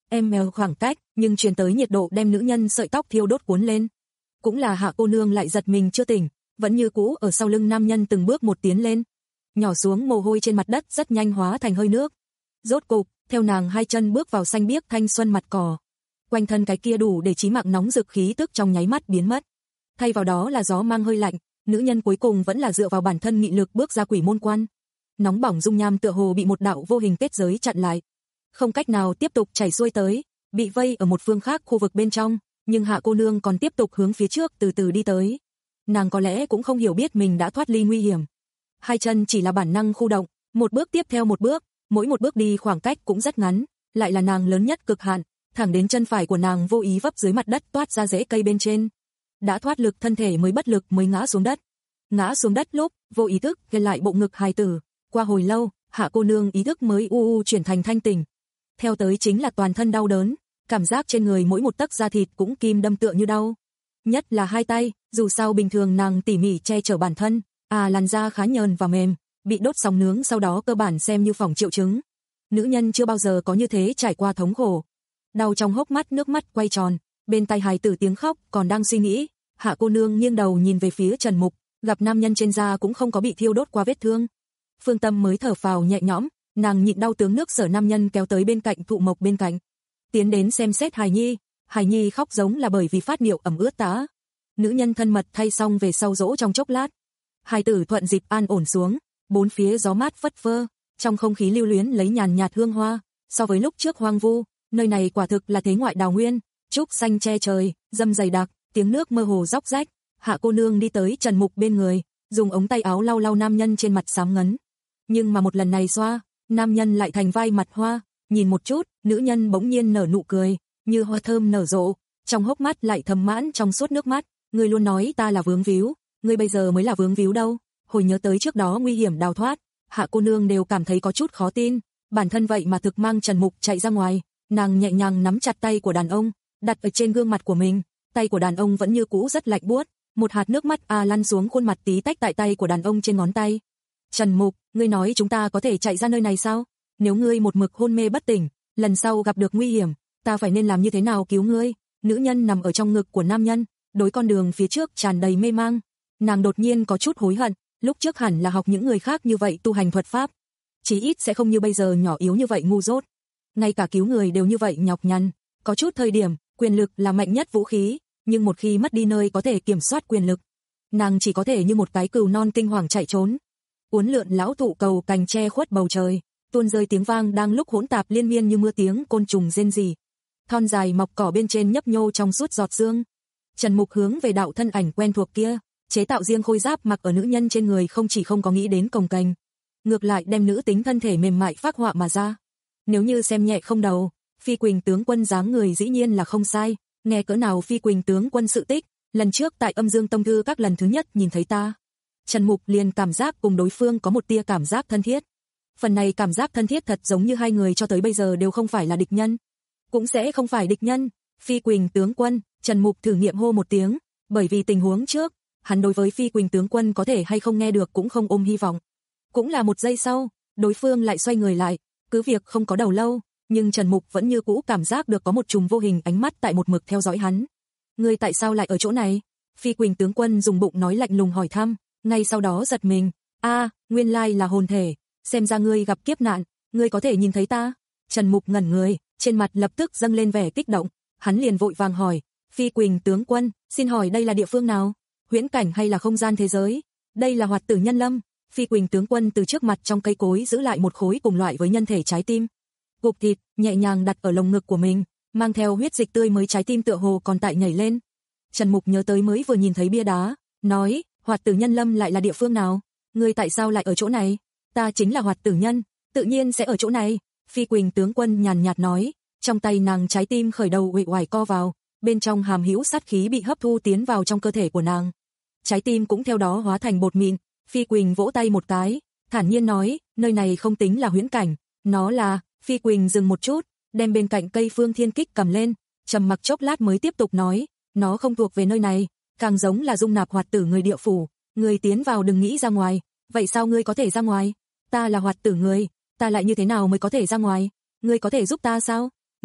ml khoảng cách, nhưng truyền tới nhiệt độ đem nữ nhân sợi tóc thiêu đốt cuốn lên. Cũng là Hạ cô nương lại giật mình chưa tỉnh, vẫn như cũ ở sau lưng nam nhân từng bước một tiến lên. Nhỏ xuống mồ hôi trên mặt đất rất nhanh hóa thành hơi nước. Rốt cục, theo nàng hai chân bước vào xanh biếc thanh xuân mặt cỏ. Quanh thân cái kia đủ để chí mạng nóng rực khí tức trong nháy mắt biến mất. Thay vào đó là gió mang hơi lạnh, nữ nhân cuối cùng vẫn là dựa vào bản thân nghị lực bước ra quỷ môn quan. Nóng bỏng dung nham tựa hồ bị một đạo vô hình kết giới chặn lại. Không cách nào tiếp tục chảy xuôi tới, bị vây ở một phương khác khu vực bên trong, nhưng Hạ cô nương còn tiếp tục hướng phía trước từ từ đi tới. Nàng có lẽ cũng không hiểu biết mình đã thoát ly nguy hiểm. Hai chân chỉ là bản năng khu động, một bước tiếp theo một bước, mỗi một bước đi khoảng cách cũng rất ngắn, lại là nàng lớn nhất cực hạn, thẳng đến chân phải của nàng vô ý vấp dưới mặt đất toát ra rễ cây bên trên. Đã thoát lực thân thể mới bất lực mới ngã xuống đất. Ngã xuống đất lúc, vô ý thức ghen lại bộ ngực hài tử, qua hồi lâu, Hạ cô nương ý thức mới u u chuyển thành thanh tỉnh. Theo tới chính là toàn thân đau đớn, cảm giác trên người mỗi một tấc da thịt cũng kim đâm tựa như đau. Nhất là hai tay, dù sao bình thường nàng tỉ mỉ che chở bản thân, à làn da khá nhờn và mềm, bị đốt sóng nướng sau đó cơ bản xem như phỏng triệu chứng. Nữ nhân chưa bao giờ có như thế trải qua thống khổ. Đau trong hốc mắt nước mắt quay tròn, bên tai hài tử tiếng khóc còn đang suy nghĩ, Hạ cô nương nghiêng đầu nhìn về phía Trần Mục, gặp nam nhân trên da cũng không có bị thiêu đốt qua vết thương. Phương Tâm mới thở phào nhẹ nhõm, nàng nhịn đau tướng nước sở nam nhân kéo tới bên cạnh thụ mộc bên cạnh. Tiến đến xem xét hài nhi, hài nhi khóc giống là bởi vì phát niệu ẩm ướt tã. Nữ nhân thân mật thay xong về sau dỗ trong chốc lát. Hài tử thuận dịp an ổn xuống, bốn phía gió mát phất phơ, trong không khí lưu luyến lấy nhàn nhạt hương hoa, so với lúc trước hoang vu, nơi này quả thực là thế ngoại đào nguyên, trúc xanh che trời, dâm dày đặc, tiếng nước mơ hồ róc rách. Hạ cô nương đi tới Trần Mục bên người, dùng ống tay áo lau lau nam nhân trên mặt xám ngấn. Nhưng mà một lần này xoa, nam nhân lại thành vai mặt hoa, nhìn một chút, nữ nhân bỗng nhiên nở nụ cười, như hoa thơm nở rộ, trong hốc mắt lại thầm mãn trong suốt nước mắt, ngươi luôn nói ta là vướng víu, ngươi bây giờ mới là vướng víu đâu. Hồi nhớ tới trước đó nguy hiểm đào thoát, Hạ cô nương đều cảm thấy có chút khó tin, bản thân vậy mà thực mang Trần Mục chạy ra ngoài, nàng nhẹ nhàng nắm chặt tay của đàn ông, đặt ở trên gương mặt của mình, tay của đàn ông vẫn như cũ rất lạnh buốt, một hạt nước mắt a à lăn xuống khuôn mặt tí tách tại tay của đàn ông trên ngón tay. Trần Mục, ngươi nói chúng ta có thể chạy ra nơi này sao? Nếu ngươi một mực hôn mê bất tỉnh, lần sau gặp được nguy hiểm, ta phải nên làm như thế nào cứu ngươi? Nữ nhân nằm ở trong ngực của nam nhân, đối con đường phía trước tràn đầy mê mang. Nàng đột nhiên có chút hối hận, lúc trước hẳn là học những người khác như vậy tu hành thuật pháp, chí ít sẽ không như bây giờ nhỏ yếu như vậy ngu dốt. Ngay cả cứu người đều như vậy nhọc nhằn, có chút thời điểm, quyền lực là mạnh nhất vũ khí, nhưng một khi mất đi nơi có thể kiểm soát quyền lực, nàng chỉ có thể như một cái cừu non kinh hoàng chạy trốn. Uốn lượn lão thụ cầu cành che khuất bầu trời, tuôn rơi tiếng vang đang lúc hỗn tạp liên miên như mưa tiếng côn trùng rên rỉ. Thon dài mọc cỏ bên trên nhấp nhô trong suốt giọt sương. Trần Mục hướng về đạo thân ảnh quen thuộc kia, chế tạo riêng khôi giáp mặc ở nữ nhân trên người không chỉ không có nghĩ đến cồng kềnh, ngược lại đem nữ tính thân thể mềm mại phác họa mà ra. Nếu như xem nhẹ không đầu, Phi Quỳnh tướng quân dáng người dĩ nhiên là không sai, nghe cỡ nào Phi Quỳnh tướng quân sự tích, lần trước tại Âm Dương Tông Thư các lần thứ nhất nhìn thấy ta, Trần Mục liền cảm giác cùng đối phương có một tia cảm giác thân thiết. Phần này cảm giác thân thiết thật giống như hai người cho tới bây giờ đều không phải là địch nhân, cũng sẽ không phải địch nhân. Phi Quỳnh tướng quân, Trần Mục thử nghiệm hô một tiếng, bởi vì tình huống trước, hắn đối với Phi Quỳnh tướng quân có thể hay không nghe được cũng không ôm hy vọng. Cũng là một giây sau, đối phương lại xoay người lại, cứ việc không có đầu lâu, nhưng Trần Mục vẫn như cũ cảm giác được có một chùm vô hình ánh mắt tại một mực theo dõi hắn. Ngươi tại sao lại ở chỗ này? Phi Quỳnh tướng quân dùng bụng nói lạnh lùng hỏi thăm, ngay sau đó giật mình, a, à, nguyên lai là hồn thể, xem ra ngươi gặp kiếp nạn, ngươi có thể nhìn thấy ta? Trần Mục ngẩn người, trên mặt lập tức dâng lên vẻ kích động, hắn liền vội vàng hỏi, Phi Quỳnh tướng quân, xin hỏi đây là địa phương nào? Huyễn cảnh hay là không gian thế giới? Đây là Hoạt Tử Nhân Lâm. Phi Quỳnh tướng quân từ trước mặt trong cây cối giữ lại một khối cùng loại với nhân thể trái tim, gục thịt, nhẹ nhàng đặt ở lồng ngực của mình, mang theo huyết dịch tươi mới, trái tim tựa hồ còn tại nhảy lên. Trần Mục nhớ tới mới vừa nhìn thấy bia đá, nói, Hoạt Tử Nhân Lâm lại là địa phương nào? Ngươi tại sao lại ở chỗ này? Ta chính là Hoạt Tử Nhân, tự nhiên sẽ ở chỗ này. Phi Quỳnh tướng quân nhàn nhạt nói, trong tay nàng trái tim khởi đầu uể oải co vào, bên trong hàm hữu sát khí bị hấp thu tiến vào trong cơ thể của nàng. Trái tim cũng theo đó hóa thành bột mịn. Phi Quỳnh vỗ tay một cái, thản nhiên nói, nơi này không tính là huyễn cảnh, nó là... Phi Quỳnh dừng một chút, đem bên cạnh cây Phương Thiên Kích cầm lên, trầm mặc chốc lát mới tiếp tục nói, nó không thuộc về nơi này, càng giống là dung nạp hoạt tử người địa phủ, người tiến vào đừng nghĩ ra ngoài. Vậy sao ngươi có thể ra ngoài? Ta là hoạt tử người, ta lại như thế nào mới có thể ra ngoài? Ngươi có thể giúp ta sao?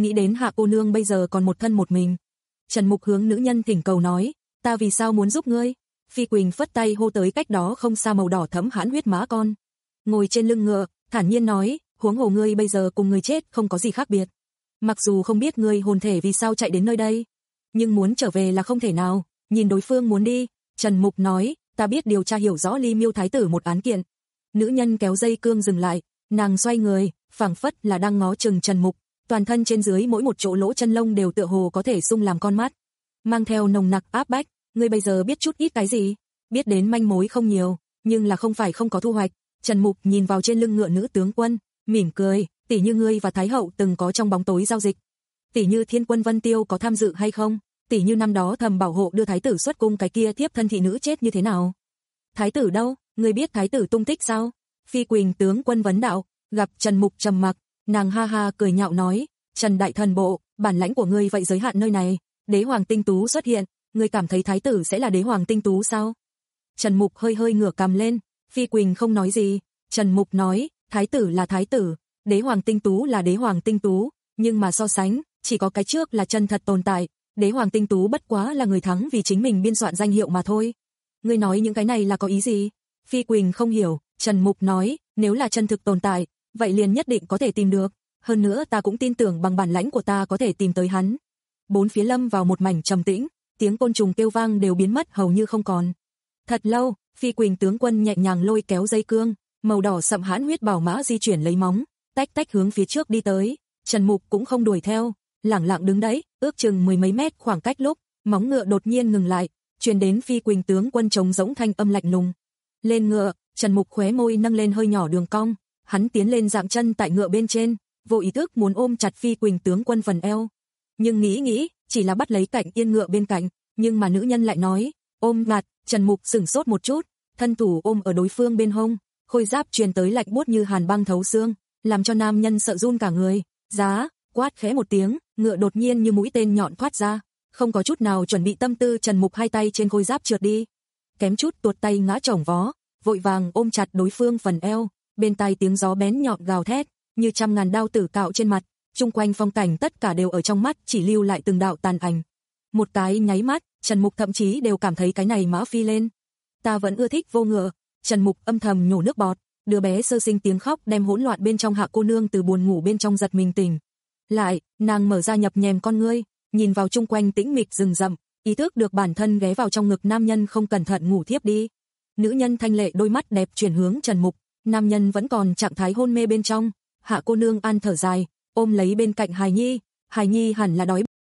nghĩ đến Hạ cô nương bây giờ còn một thân một mình. Trần Mục hướng nữ nhân thỉnh cầu nói, ta vì sao muốn giúp ngươi? Phi Quỳnh phất tay hô tới cách đó không xa màu đỏ thẫm hãn huyết mã con. Ngồi trên lưng ngựa, thản nhiên nói, huống hồ ngươi bây giờ cùng người chết không có gì khác biệt. Mặc dù không biết ngươi hồn thể vì sao chạy đến nơi đây, nhưng muốn trở về là không thể nào. Nhìn đối phương muốn đi, Trần Mục nói, ta biết điều tra hiểu rõ Ly Miêu thái tử một án kiện. Nữ nhân kéo dây cương dừng lại, nàng xoay người, phảng phất là đang ngó chừng Trần Mục, toàn thân trên dưới mỗi một chỗ lỗ chân lông đều tựa hồ có thể sung làm con mắt, mang theo nồng nặc áp bách. Ngươi bây giờ biết chút ít cái gì? Biết đến manh mối không nhiều, nhưng là không phải không có thu hoạch. Trần Mục nhìn vào trên lưng ngựa nữ tướng quân, mỉm cười, tỷ như ngươi và Thái hậu từng có trong bóng tối giao dịch. Tỷ như Thiên quân Vân Tiêu có tham dự hay không? Tỷ như năm đó thầm bảo hộ đưa thái tử xuất cung cái kia thiếp thân thị nữ chết như thế nào? Thái tử đâu? Ngươi biết thái tử tung tích sao? Phi Quỳnh tướng quân vấn đạo. Gặp Trần Mục trầm mặc, nàng ha ha cười nhạo nói, Trần đại thần bộ, bản lãnh của ngươi vậy giới hạn nơi này. Đế hoàng tinh tú xuất hiện, ngươi cảm thấy thái tử sẽ là đế hoàng tinh tú sao? Trần Mục hơi hơi ngửa cằm lên. Phi Quỳnh không nói gì. Trần Mục nói, thái tử là thái tử, đế hoàng tinh tú là đế hoàng tinh tú, nhưng mà so sánh, chỉ có cái trước là chân thật tồn tại, đế hoàng tinh tú bất quá là người thắng vì chính mình biên soạn danh hiệu mà thôi. Ngươi nói những cái này là có ý gì? Phi Quỳnh không hiểu. Trần Mục nói, nếu là chân thực tồn tại, vậy liền nhất định có thể tìm được, hơn nữa ta cũng tin tưởng bằng bản lãnh của ta có thể tìm tới hắn. Bốn phía lâm vào một mảnh trầm tĩnh, tiếng côn trùng kêu vang đều biến mất hầu như không còn. Thật lâu, Phi Quỳnh tướng quân nhẹ nhàng lôi kéo dây cương, màu đỏ sậm hãn huyết bảo mã di chuyển lấy móng, tách tách hướng phía trước đi tới. Trần Mục cũng không đuổi theo, lẳng lặng đứng đấy, ước chừng mười mấy mét khoảng cách lúc, móng ngựa đột nhiên ngừng lại, truyền đến Phi Quỳnh tướng quân trống rỗng thanh âm lạnh lùng. Lên ngựa, Trần Mục khóe môi nâng lên hơi nhỏ đường cong, hắn tiến lên dạm chân tại ngựa bên trên, vô ý thức muốn ôm chặt Phi Quỳnh tướng quân phần eo. Nhưng nghĩ nghĩ, chỉ là bắt lấy cạnh yên ngựa bên cạnh, nhưng mà nữ nhân lại nói, ôm ngạt. Trần Mục sửng sốt một chút, thân thủ ôm ở đối phương bên hông, khôi giáp truyền tới lạnh buốt như hàn băng thấu xương, làm cho nam nhân sợ run cả người. Giá, quát khẽ một tiếng, ngựa đột nhiên như mũi tên nhọn thoát ra, không có chút nào chuẩn bị tâm tư, Trần Mục hai tay trên khôi giáp trượt đi, kém chút tuột tay ngã chồng vó, vội vàng ôm chặt đối phương phần eo, bên tai tiếng gió bén nhọn gào thét, như trăm ngàn đao tử cạo trên mặt, chung quanh phong cảnh tất cả đều ở trong mắt chỉ lưu lại từng đạo tàn ảnh. Một cái nháy mắt, Trần Mục thậm chí đều cảm thấy cái này mã phi lên. Ta vẫn ưa thích vô ngựa. Trần Mục âm thầm nhổ nước bọt, đứa bé sơ sinh tiếng khóc đem hỗn loạn bên trong Hạ cô nương từ buồn ngủ bên trong giật mình tỉnh. Lại, nàng mở ra nhập nhèm con ngươi, nhìn vào chung quanh tĩnh mịch rừng rậm, ý thức được bản thân ghé vào trong ngực nam nhân không cẩn thận ngủ thiếp đi. Nữ nhân thanh lệ đôi mắt đẹp chuyển hướng Trần Mục, nam nhân vẫn còn trạng thái hôn mê bên trong. Hạ cô nương an thở dài, ôm lấy bên cạnh hài nhi, hài nhi hẳn là đói.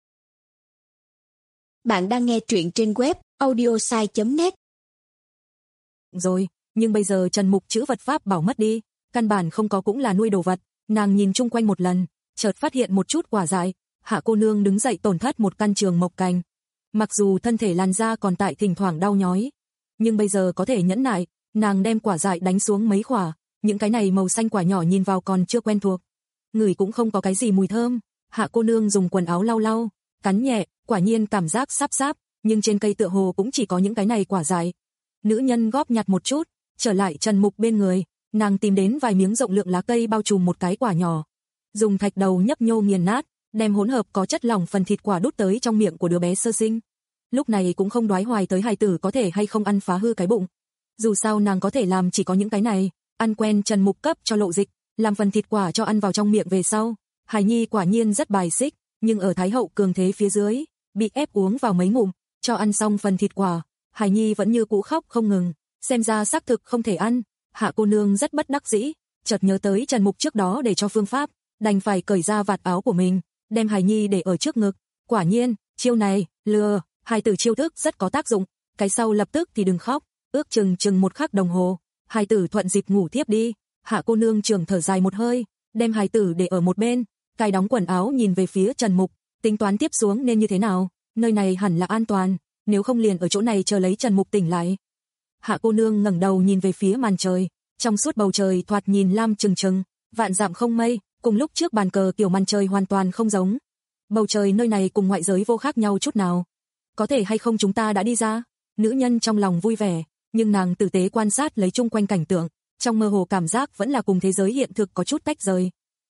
Bạn đang nghe truyện trên web audiosai chấm net. Rồi, nhưng bây giờ Trần Mục chữ vật pháp bảo mất đi, căn bản không có cũng là nuôi đồ vật. Nàng nhìn chung quanh một lần, chợt phát hiện một chút quả dại. Hạ cô nương đứng dậy tổn thất một căn trường mộc cành. Mặc dù thân thể làn da còn tại thỉnh thoảng đau nhói, nhưng bây giờ có thể nhẫn nại. Nàng đem quả dại đánh xuống mấy quả, những cái này màu xanh quả nhỏ nhìn vào còn chưa quen thuộc, ngửi cũng không có cái gì mùi thơm. Hạ cô nương dùng quần áo lau lau, cắn nhẹ, quả nhiên cảm giác sáp sáp, nhưng trên cây tựa hồ cũng chỉ có những cái này quả dại. Nữ nhân góp nhặt một chút, trở lại Trần Mục bên người, nàng tìm đến vài miếng rộng lượng lá cây bao trùm một cái quả nhỏ, dùng thạch đầu nhấp nhô nghiền nát, đem hỗn hợp có chất lỏng phần thịt quả đút tới trong miệng của đứa bé sơ sinh. Lúc này cũng không đoái hoài tới hài tử có thể hay không ăn phá hư cái bụng. Dù sao nàng có thể làm chỉ có những cái này, ăn quen Trần Mục cấp cho lộ dịch, làm phần thịt quả cho ăn vào trong miệng về sau. Hài nhi quả nhiên rất bài xích, nhưng ở Thái hậu cường thế phía dưới, bị ép uống vào mấy ngụm, cho ăn xong phần thịt quả, hài nhi vẫn như cũ khóc không ngừng, xem ra xác thực không thể ăn. Hạ cô nương rất bất đắc dĩ, chợt nhớ tới Trần Mục trước đó để cho phương pháp, đành phải cởi ra vạt áo của mình, đem hài nhi để ở trước ngực. Quả nhiên, chiêu này, lừa, hài tử chiêu thức rất có tác dụng, cái sau lập tức thì đừng khóc. Ước chừng chừng một khắc đồng hồ, hài tử thuận dịp ngủ thiếp đi. Hạ cô nương trường thở dài một hơi, đem hài tử để ở một bên, cài đóng quần áo nhìn về phía Trần Mục, tính toán tiếp xuống nên như thế nào, nơi này hẳn là an toàn, nếu không liền ở chỗ này chờ lấy Trần Mục tỉnh lại. Hạ cô nương ngẩng đầu nhìn về phía màn trời, trong suốt bầu trời thoạt nhìn lam trừng trừng, vạn dặm không mây, cùng lúc trước bàn cờ kiểu màn trời hoàn toàn không giống. Bầu trời nơi này cùng ngoại giới vô khác nhau chút nào. Có thể hay không chúng ta đã đi ra? Nữ nhân trong lòng vui vẻ, nhưng nàng tử tế quan sát lấy chung quanh cảnh tượng, trong mơ hồ cảm giác vẫn là cùng thế giới hiện thực có chút tách rời.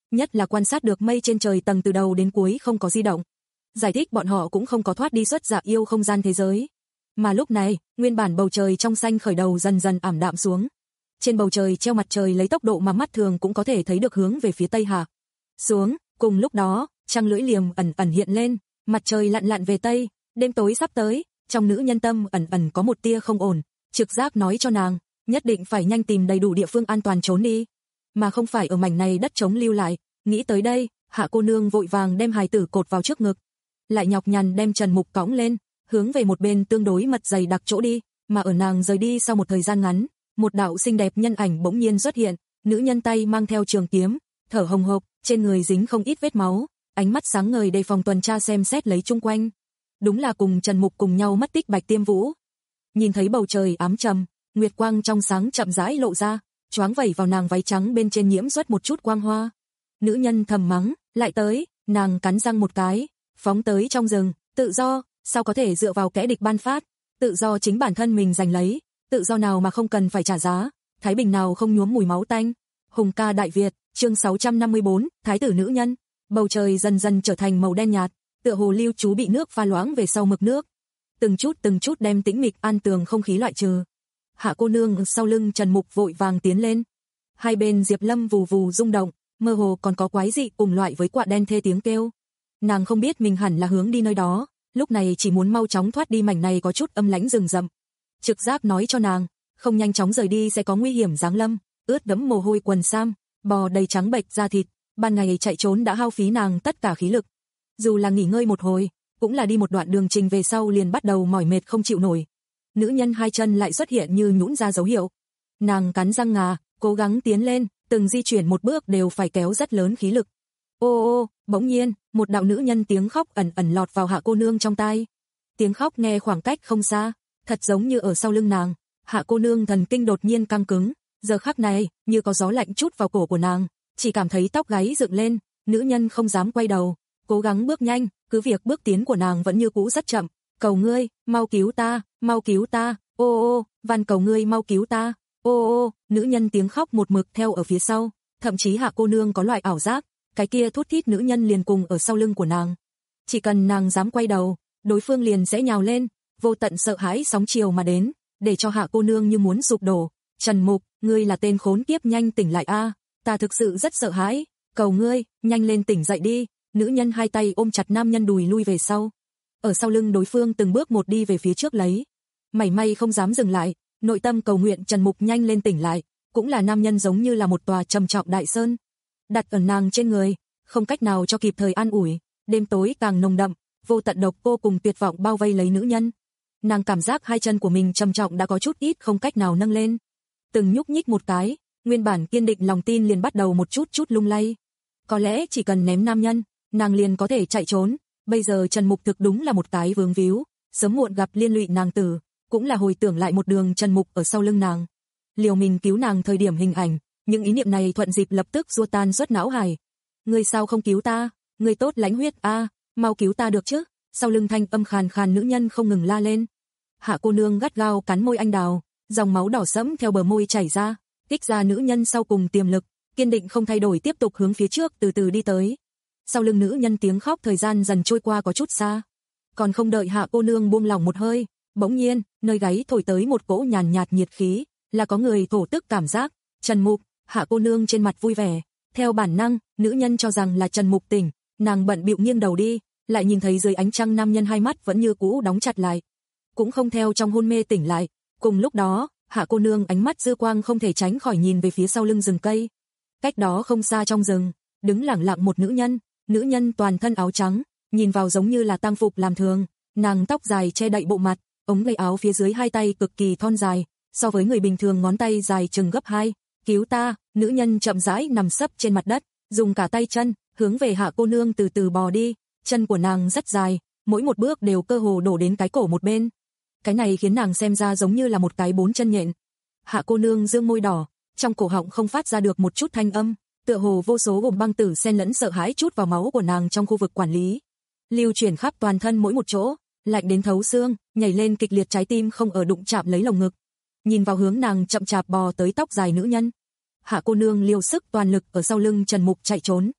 nhất là quan sát được mây trên trời tầng từ đầu đến cuối không có di động. Giải thích bọn họ cũng không có thoát đi xuất dạ yêu không gian thế giới. Mà lúc này, nguyên bản bầu trời trong xanh khởi đầu dần dần ảm đạm xuống. Trên bầu trời treo mặt trời lấy tốc độ mà mắt thường cũng có thể thấy được hướng về phía tây hạ xuống, cùng lúc đó, trăng lưỡi liềm ẩn ẩn hiện lên, mặt trời lặn lặn về tây, đêm tối sắp tới, trong nữ nhân tâm ẩn ẩn có một tia không ổn, trực giác nói cho nàng, nhất định phải nhanh tìm đầy đủ địa phương an toàn trốn đi, mà không phải ở mảnh này đất trống lưu lại. Nghĩ tới đây, Hạ cô nương vội vàng đem hài tử cột vào trước ngực, lại nhọc nhằn đem Trần Mục cõng lên, hướng về một bên tương đối mật dày đặc chỗ đi, mà ở nàng rời đi sau một thời gian ngắn, một đạo xinh đẹp nhân ảnh bỗng nhiên xuất hiện, nữ nhân tay mang theo trường kiếm, thở hồng hộc, trên người dính không ít vết máu, ánh mắt sáng ngời đề phòng tuần tra xem xét lấy chung quanh. Đúng là cùng Trần Mục cùng nhau mất tích Bạch Tiêm Vũ. Nhìn thấy bầu trời ám trầm, nguyệt quang trong sáng chậm rãi lộ ra, choáng vẩy vào nàng váy trắng bên trên nhiễm xuất một chút quang hoa. Nữ nhân thầm mắng, lại tới, nàng cắn răng một cái, phóng tới trong rừng, tự do, sao có thể dựa vào kẻ địch ban phát, tự do chính bản thân mình giành lấy, tự do nào mà không cần phải trả giá, thái bình nào không nhuốm mùi máu tanh. Hùng ca Đại Việt, chương sáu trăm năm mươi bốn, Thái tử nữ nhân. Bầu trời dần dần trở thành màu đen nhạt, tựa hồ lưu trú bị nước pha loãng về sau mực nước. Từng chút từng chút đem tĩnh mịch an tường không khí loại trừ. Hạ cô nương sau lưng Trần Mục vội vàng tiến lên. Hai bên Diệp Lâm vù vù rung động, mơ hồ còn có quái dị cùng loại với quạ đen thê tiếng kêu. Nàng không biết mình hẳn là hướng đi nơi đó, lúc này chỉ muốn mau chóng thoát đi mảnh này có chút âm lãnh rừng rậm. Trực giác nói cho nàng, không nhanh chóng rời đi sẽ có nguy hiểm giáng lâm. Ướt đẫm mồ hôi quần sam, bò đầy trắng bệch da thịt, ban ngày chạy trốn đã hao phí nàng tất cả khí lực. Dù là nghỉ ngơi một hồi, cũng là đi một đoạn đường trình về sau liền bắt đầu mỏi mệt không chịu nổi. Nữ nhân hai chân lại xuất hiện như nhũn ra dấu hiệu. Nàng cắn răng ngà, cố gắng tiến lên, từng di chuyển một bước đều phải kéo rất lớn khí lực. Ô ô, bỗng nhiên, một đạo nữ nhân tiếng khóc ẩn ẩn lọt vào Hạ cô nương trong tai. Tiếng khóc nghe khoảng cách không xa, thật giống như ở sau lưng nàng. Hạ cô nương thần kinh đột nhiên căng cứng, giờ khắc này, như có gió lạnh chút vào cổ của nàng, chỉ cảm thấy tóc gáy dựng lên, nữ nhân không dám quay đầu, cố gắng bước nhanh, cứ việc bước tiến của nàng vẫn như cũ rất chậm. Cầu ngươi, mau cứu ta, mau cứu ta, ô ô, van cầu ngươi mau cứu ta, ô ô, nữ nhân tiếng khóc một mực theo ở phía sau, thậm chí Hạ cô nương có loại ảo giác, cái kia thút thít nữ nhân liền cùng ở sau lưng của nàng. Chỉ cần nàng dám quay đầu, đối phương liền sẽ nhào lên, vô tận sợ hãi sóng chiều mà đến, để cho Hạ cô nương như muốn sụp đổ. Trần Mục, ngươi là tên khốn kiếp, nhanh tỉnh lại a, ta thực sự rất sợ hãi, cầu ngươi, nhanh lên tỉnh dậy đi. Nữ nhân hai tay ôm chặt nam nhân đùi lui về sau. Ở sau lưng đối phương từng bước một đi về phía trước lấy. Mảy may không dám dừng lại, nội tâm cầu nguyện Trần Mục nhanh lên tỉnh lại, cũng là nam nhân giống như là một tòa trầm trọng đại sơn. Đặt ở nàng trên người, không cách nào cho kịp thời an ủi, đêm tối càng nồng đậm, vô tận độc cô cùng tuyệt vọng bao vây lấy nữ nhân. Nàng cảm giác hai chân của mình trầm trọng đã có chút ít không cách nào nâng lên. Từng nhúc nhích một cái, nguyên bản kiên định lòng tin liền bắt đầu một chút chút lung lay. Có lẽ chỉ cần ném nam nhân, nàng liền có thể chạy trốn, bây giờ Trần Mục thực đúng là một cái vướng víu, sớm muộn gặp liên lụy nàng tử, cũng là hồi tưởng lại một đường Trần Mục ở sau lưng nàng. Liều mình cứu nàng thời điểm hình ảnh, những ý niệm này thuận dịp lập tức xua tan suốt não hải. Ngươi sao không cứu ta, ngươi tốt lãnh huyết a, mau cứu ta được chứ? Sau lưng thanh âm khàn khàn nữ nhân không ngừng la lên. Hạ cô nương gắt gao cắn môi anh đào, dòng máu đỏ sẫm theo bờ môi chảy ra, kích ra nữ nhân sau cùng tiềm lực, kiên định không thay đổi tiếp tục hướng phía trước từ từ đi tới. Sau lưng nữ nhân tiếng khóc thời gian dần trôi qua có chút xa. Còn không đợi Hạ cô nương buông lỏng một hơi, bỗng nhiên, nơi gáy thổi tới một cỗ nhàn nhạt nhiệt khí, là có người thổ tức cảm giác. Trần Mục, Hạ cô nương trên mặt vui vẻ. Theo bản năng, nữ nhân cho rằng là Trần Mục tỉnh, nàng bận bịu nghiêng đầu đi, lại nhìn thấy dưới ánh trăng nam nhân hai mắt vẫn như cũ đóng chặt lại, cũng không theo trong hôn mê tỉnh lại. Cùng lúc đó, Hạ cô nương ánh mắt dư quang không thể tránh khỏi nhìn về phía sau lưng rừng cây. Cách đó không xa trong rừng, đứng lẳng lặng một nữ nhân, nữ nhân toàn thân áo trắng, nhìn vào giống như là tang phục làm thường, nàng tóc dài che đậy bộ mặt, ống tay áo phía dưới hai tay cực kỳ thon dài, so với người bình thường ngón tay dài chừng gấp hai. Cứu ta, nữ nhân chậm rãi nằm sấp trên mặt đất, dùng cả tay chân, hướng về Hạ cô nương từ từ bò đi, chân của nàng rất dài, mỗi một bước đều cơ hồ đổ đến cái cổ một bên. Cái này khiến nàng xem ra giống như là một cái bốn chân nhện. Hạ cô nương dương môi đỏ, trong cổ họng không phát ra được một chút thanh âm, tựa hồ vô số gồm băng tử xen lẫn sợ hãi chút vào máu của nàng trong khu vực quản lý, lưu chuyển khắp toàn thân mỗi một chỗ, lạnh đến thấu xương, nhảy lên kịch liệt, trái tim không ở đụng chạm lấy lồng ngực. Nhìn vào hướng nàng chậm chạp bò tới tóc dài nữ nhân, Hạ cô nương liều sức toàn lực ở sau lưng Trần Mục chạy trốn,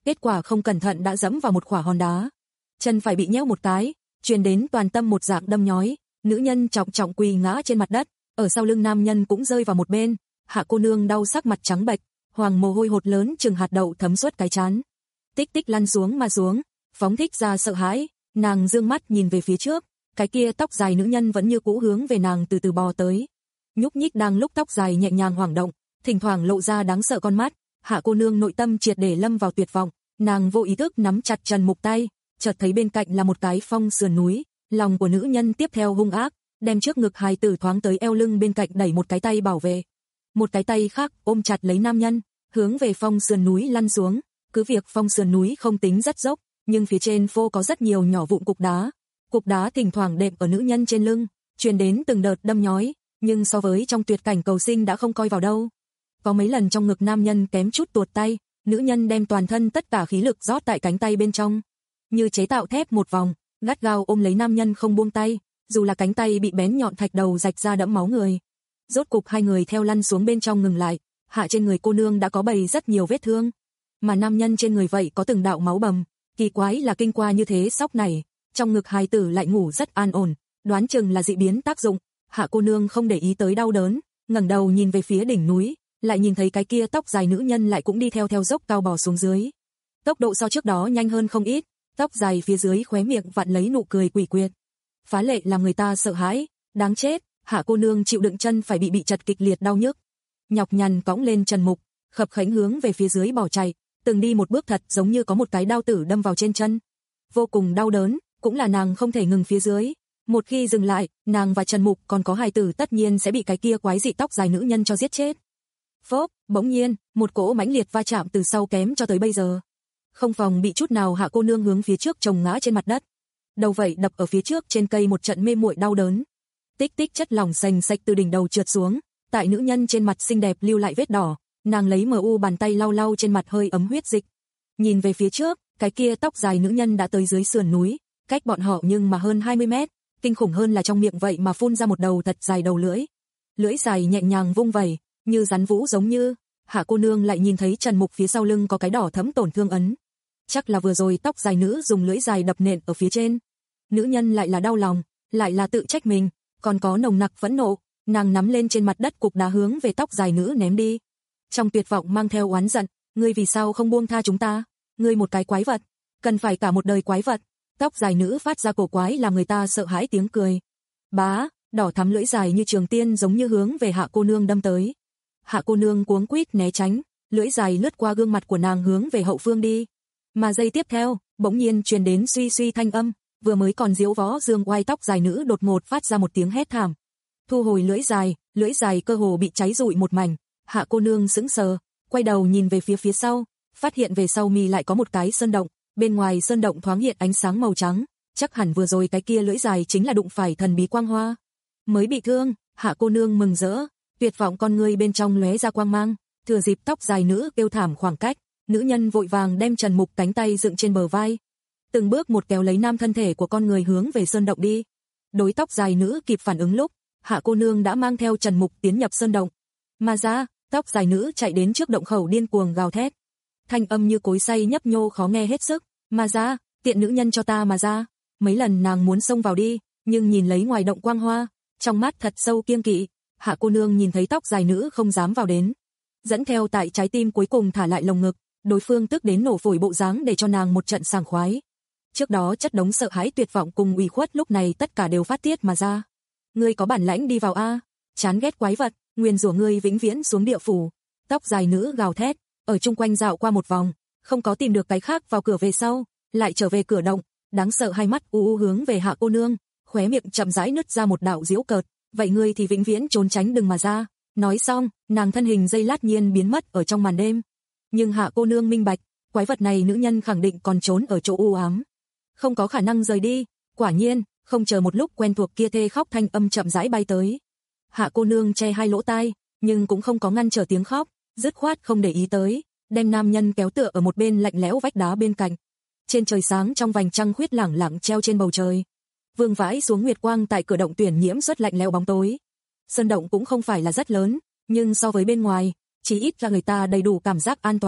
kết quả không cẩn thận đã dẫm vào một khỏa hòn đá. Chân phải bị nhéo một cái, truyền đến toàn tâm một dạng đâm nhói, nữ nhân trọng trọng quỳ ngã trên mặt đất, ở sau lưng nam nhân cũng rơi vào một bên, Hạ cô nương đau sắc mặt trắng bệch, hoàng mồ hôi hột lớn chừng hạt đậu thấm suốt cái trán. Tích tích lăn xuống mà xuống, phóng thích ra sợ hãi, nàng dương mắt nhìn về phía trước, cái kia tóc dài nữ nhân vẫn như cũ hướng về nàng từ từ bò tới. Nhúc nhích đang lúc tóc dài nhẹ nhàng hoảng động, thỉnh thoảng lộ ra đáng sợ con mắt, Hạ cô nương nội tâm triệt để lâm vào tuyệt vọng, nàng vô ý thức nắm chặt Trần Mục tay, chợt thấy bên cạnh là một cái phong sườn núi, lòng của nữ nhân tiếp theo hung ác, đem trước ngực hài tử thoáng tới eo lưng bên cạnh đẩy một cái tay bảo vệ. Một cái tay khác ôm chặt lấy nam nhân, hướng về phong sườn núi lăn xuống, cứ việc phong sườn núi không tính rất dốc, nhưng phía trên phô có rất nhiều nhỏ vụn cục đá. Cục đá thỉnh thoảng đệm ở nữ nhân trên lưng, truyền đến từng đợt đâm nhói, nhưng so với trong tuyệt cảnh cầu sinh đã không coi vào đâu. Có mấy lần trong ngực nam nhân kém chút tuột tay, nữ nhân đem toàn thân tất cả khí lực rót tại cánh tay bên trong, như chế tạo thép một vòng, gắt gao ôm lấy nam nhân không buông tay, dù là cánh tay bị bén nhọn thạch đầu rạch ra đẫm máu người. Rốt cục hai người theo lăn xuống bên trong ngừng lại, hạ trên người cô nương đã có bầy rất nhiều vết thương, mà nam nhân trên người vậy có từng đạo máu bầm, kỳ quái là kinh qua như thế sóc này, trong ngực hài tử lại ngủ rất an ổn, đoán chừng là dị biến tác dụng. Hạ cô nương không để ý tới đau đớn, ngẩng đầu nhìn về phía đỉnh núi, lại nhìn thấy cái kia tóc dài nữ nhân lại cũng đi theo theo dốc cao bò xuống dưới. Tốc độ so trước đó nhanh hơn không ít, tóc dài phía dưới khóe miệng vặn lấy nụ cười quỷ quyệt. Phá lệ làm người ta sợ hãi, đáng chết, Hạ cô nương chịu đựng chân phải bị bị chật kịch liệt đau nhức. Nhọc nhằn cõng lên Trần Mục, khập khẽnh hướng về phía dưới bỏ chạy, từng đi một bước thật giống như có một cái đao tử đâm vào trên chân. Vô cùng đau đớn, cũng là nàng không thể ngừng phía dưới. Một khi dừng lại, nàng và Trần Mục còn có hài tử tất nhiên sẽ bị cái kia quái dị tóc dài nữ nhân cho giết chết. Phốp, bỗng nhiên, một cỗ mãnh liệt va chạm từ sau kém cho tới bây giờ. Không phòng bị chút nào Hạ cô nương hướng phía trước chồng ngã trên mặt đất. Đầu vậy đập ở phía trước trên cây một trận mê muội đau đớn. Tích tích chất lỏng sành sạch từ đỉnh đầu trượt xuống, tại nữ nhân trên mặt xinh đẹp lưu lại vết đỏ, nàng lấy mờ u bàn tay lau lau trên mặt hơi ấm huyết dịch. Nhìn về phía trước, cái kia tóc dài nữ nhân đã tới dưới sườn núi, cách bọn họ nhưng mà hơn hai mươi mét, kinh khủng hơn là trong miệng vậy mà phun ra một đầu thật dài đầu lưỡi. Lưỡi dài nhẹ nhàng vung vẩy, như rắn vũ giống như. Hạ cô nương lại nhìn thấy Trần Mục phía sau lưng có cái đỏ thẫm tổn thương ấn. Chắc là vừa rồi tóc dài nữ dùng lưỡi dài đập nện ở phía trên. Nữ nhân lại là đau lòng, lại là tự trách mình, còn có nồng nặc phẫn nộ, nàng nắm lên trên mặt đất cục đá hướng về tóc dài nữ ném đi. Trong tuyệt vọng mang theo oán giận, ngươi vì sao không buông tha chúng ta? Ngươi một cái quái vật, cần phải cả một đời quái vật. Tóc dài nữ phát ra cổ quái làm người ta sợ hãi tiếng cười. Bá, đỏ thắm lưỡi dài như trường tiên giống như hướng về Hạ cô nương đâm tới. Hạ cô nương cuống quýt né tránh, lưỡi dài lướt qua gương mặt của nàng hướng về hậu phương đi. Mà giây tiếp theo, bỗng nhiên truyền đến suy suy thanh âm, vừa mới còn diễu võ dương oai tóc dài nữ đột ngột phát ra một tiếng hét thảm. Thu hồi lưỡi dài, lưỡi dài cơ hồ bị cháy rụi một mảnh. Hạ cô nương sững sờ, quay đầu nhìn về phía phía sau, phát hiện về sau mi lại có một cái sơn động, bên ngoài sơn động thoáng hiện ánh sáng màu trắng, chắc hẳn vừa rồi cái kia lưỡi dài chính là đụng phải thần bí quang hoa. Mới bị thương, Hạ cô nương mừng rỡ, tuyệt vọng con ngươi bên trong lóe ra quang mang, thừa dịp tóc dài nữ kêu thảm khoảng cách, nữ nhân vội vàng đem Trần Mục cánh tay dựng trên bờ vai, từng bước một kéo lấy nam thân thể của con người hướng về sơn động đi. Đối tóc dài nữ kịp phản ứng lúc, Hạ cô nương đã mang theo Trần Mục tiến nhập sơn động. Mà ra, tóc dài nữ chạy đến trước động khẩu điên cuồng gào thét. Thanh âm như cối xay nhấp nhô khó nghe hết sức, mà ra, tiện nữ nhân cho ta mà ra. Mấy lần nàng muốn xông vào đi, nhưng nhìn lấy ngoài động quang hoa, trong mắt thật sâu kiêng kỵ. Hạ cô nương nhìn thấy tóc dài nữ không dám vào đến, dẫn theo tại trái tim cuối cùng thả lại lồng ngực, đối phương tức đến nổ phổi bộ dáng để cho nàng một trận sảng khoái. Trước đó chất đống sợ hãi tuyệt vọng cùng ủy khuất lúc này tất cả đều phát tiết mà ra. Ngươi có bản lãnh đi vào a, chán ghét quái vật, nguyền rủa ngươi vĩnh viễn xuống địa phủ. Tóc dài nữ gào thét, ở chung quanh dạo qua một vòng, không có tìm được cái khác vào cửa về sau, lại trở về cửa động, đáng sợ hai mắt u u hướng về Hạ cô nương, khóe miệng chậm rãi nứt ra một đạo giễu cợt, vậy ngươi thì vĩnh viễn trốn tránh đừng mà ra. Nói xong, nàng thân hình dây lát nhiên biến mất ở trong màn đêm. Nhưng Hạ cô nương minh bạch, quái vật này nữ nhân khẳng định còn trốn ở chỗ u ám, không có khả năng rời đi. Quả nhiên, không chờ một lúc quen thuộc kia thê khóc thanh âm chậm rãi bay tới. Hạ cô nương che hai lỗ tai, nhưng cũng không có ngăn trở tiếng khóc, dứt khoát không để ý tới, đem nam nhân kéo tựa ở một bên lạnh lẽo vách đá bên cạnh. Trên trời sáng trong vành trăng khuyết lẳng lặng treo trên bầu trời, vương vãi xuống nguyệt quang tại cửa động tuyển nhiễm xuất lạnh lẽo bóng tối. Sơn động cũng không phải là rất lớn, nhưng so với bên ngoài, chỉ ít là người ta đầy đủ cảm giác an toàn.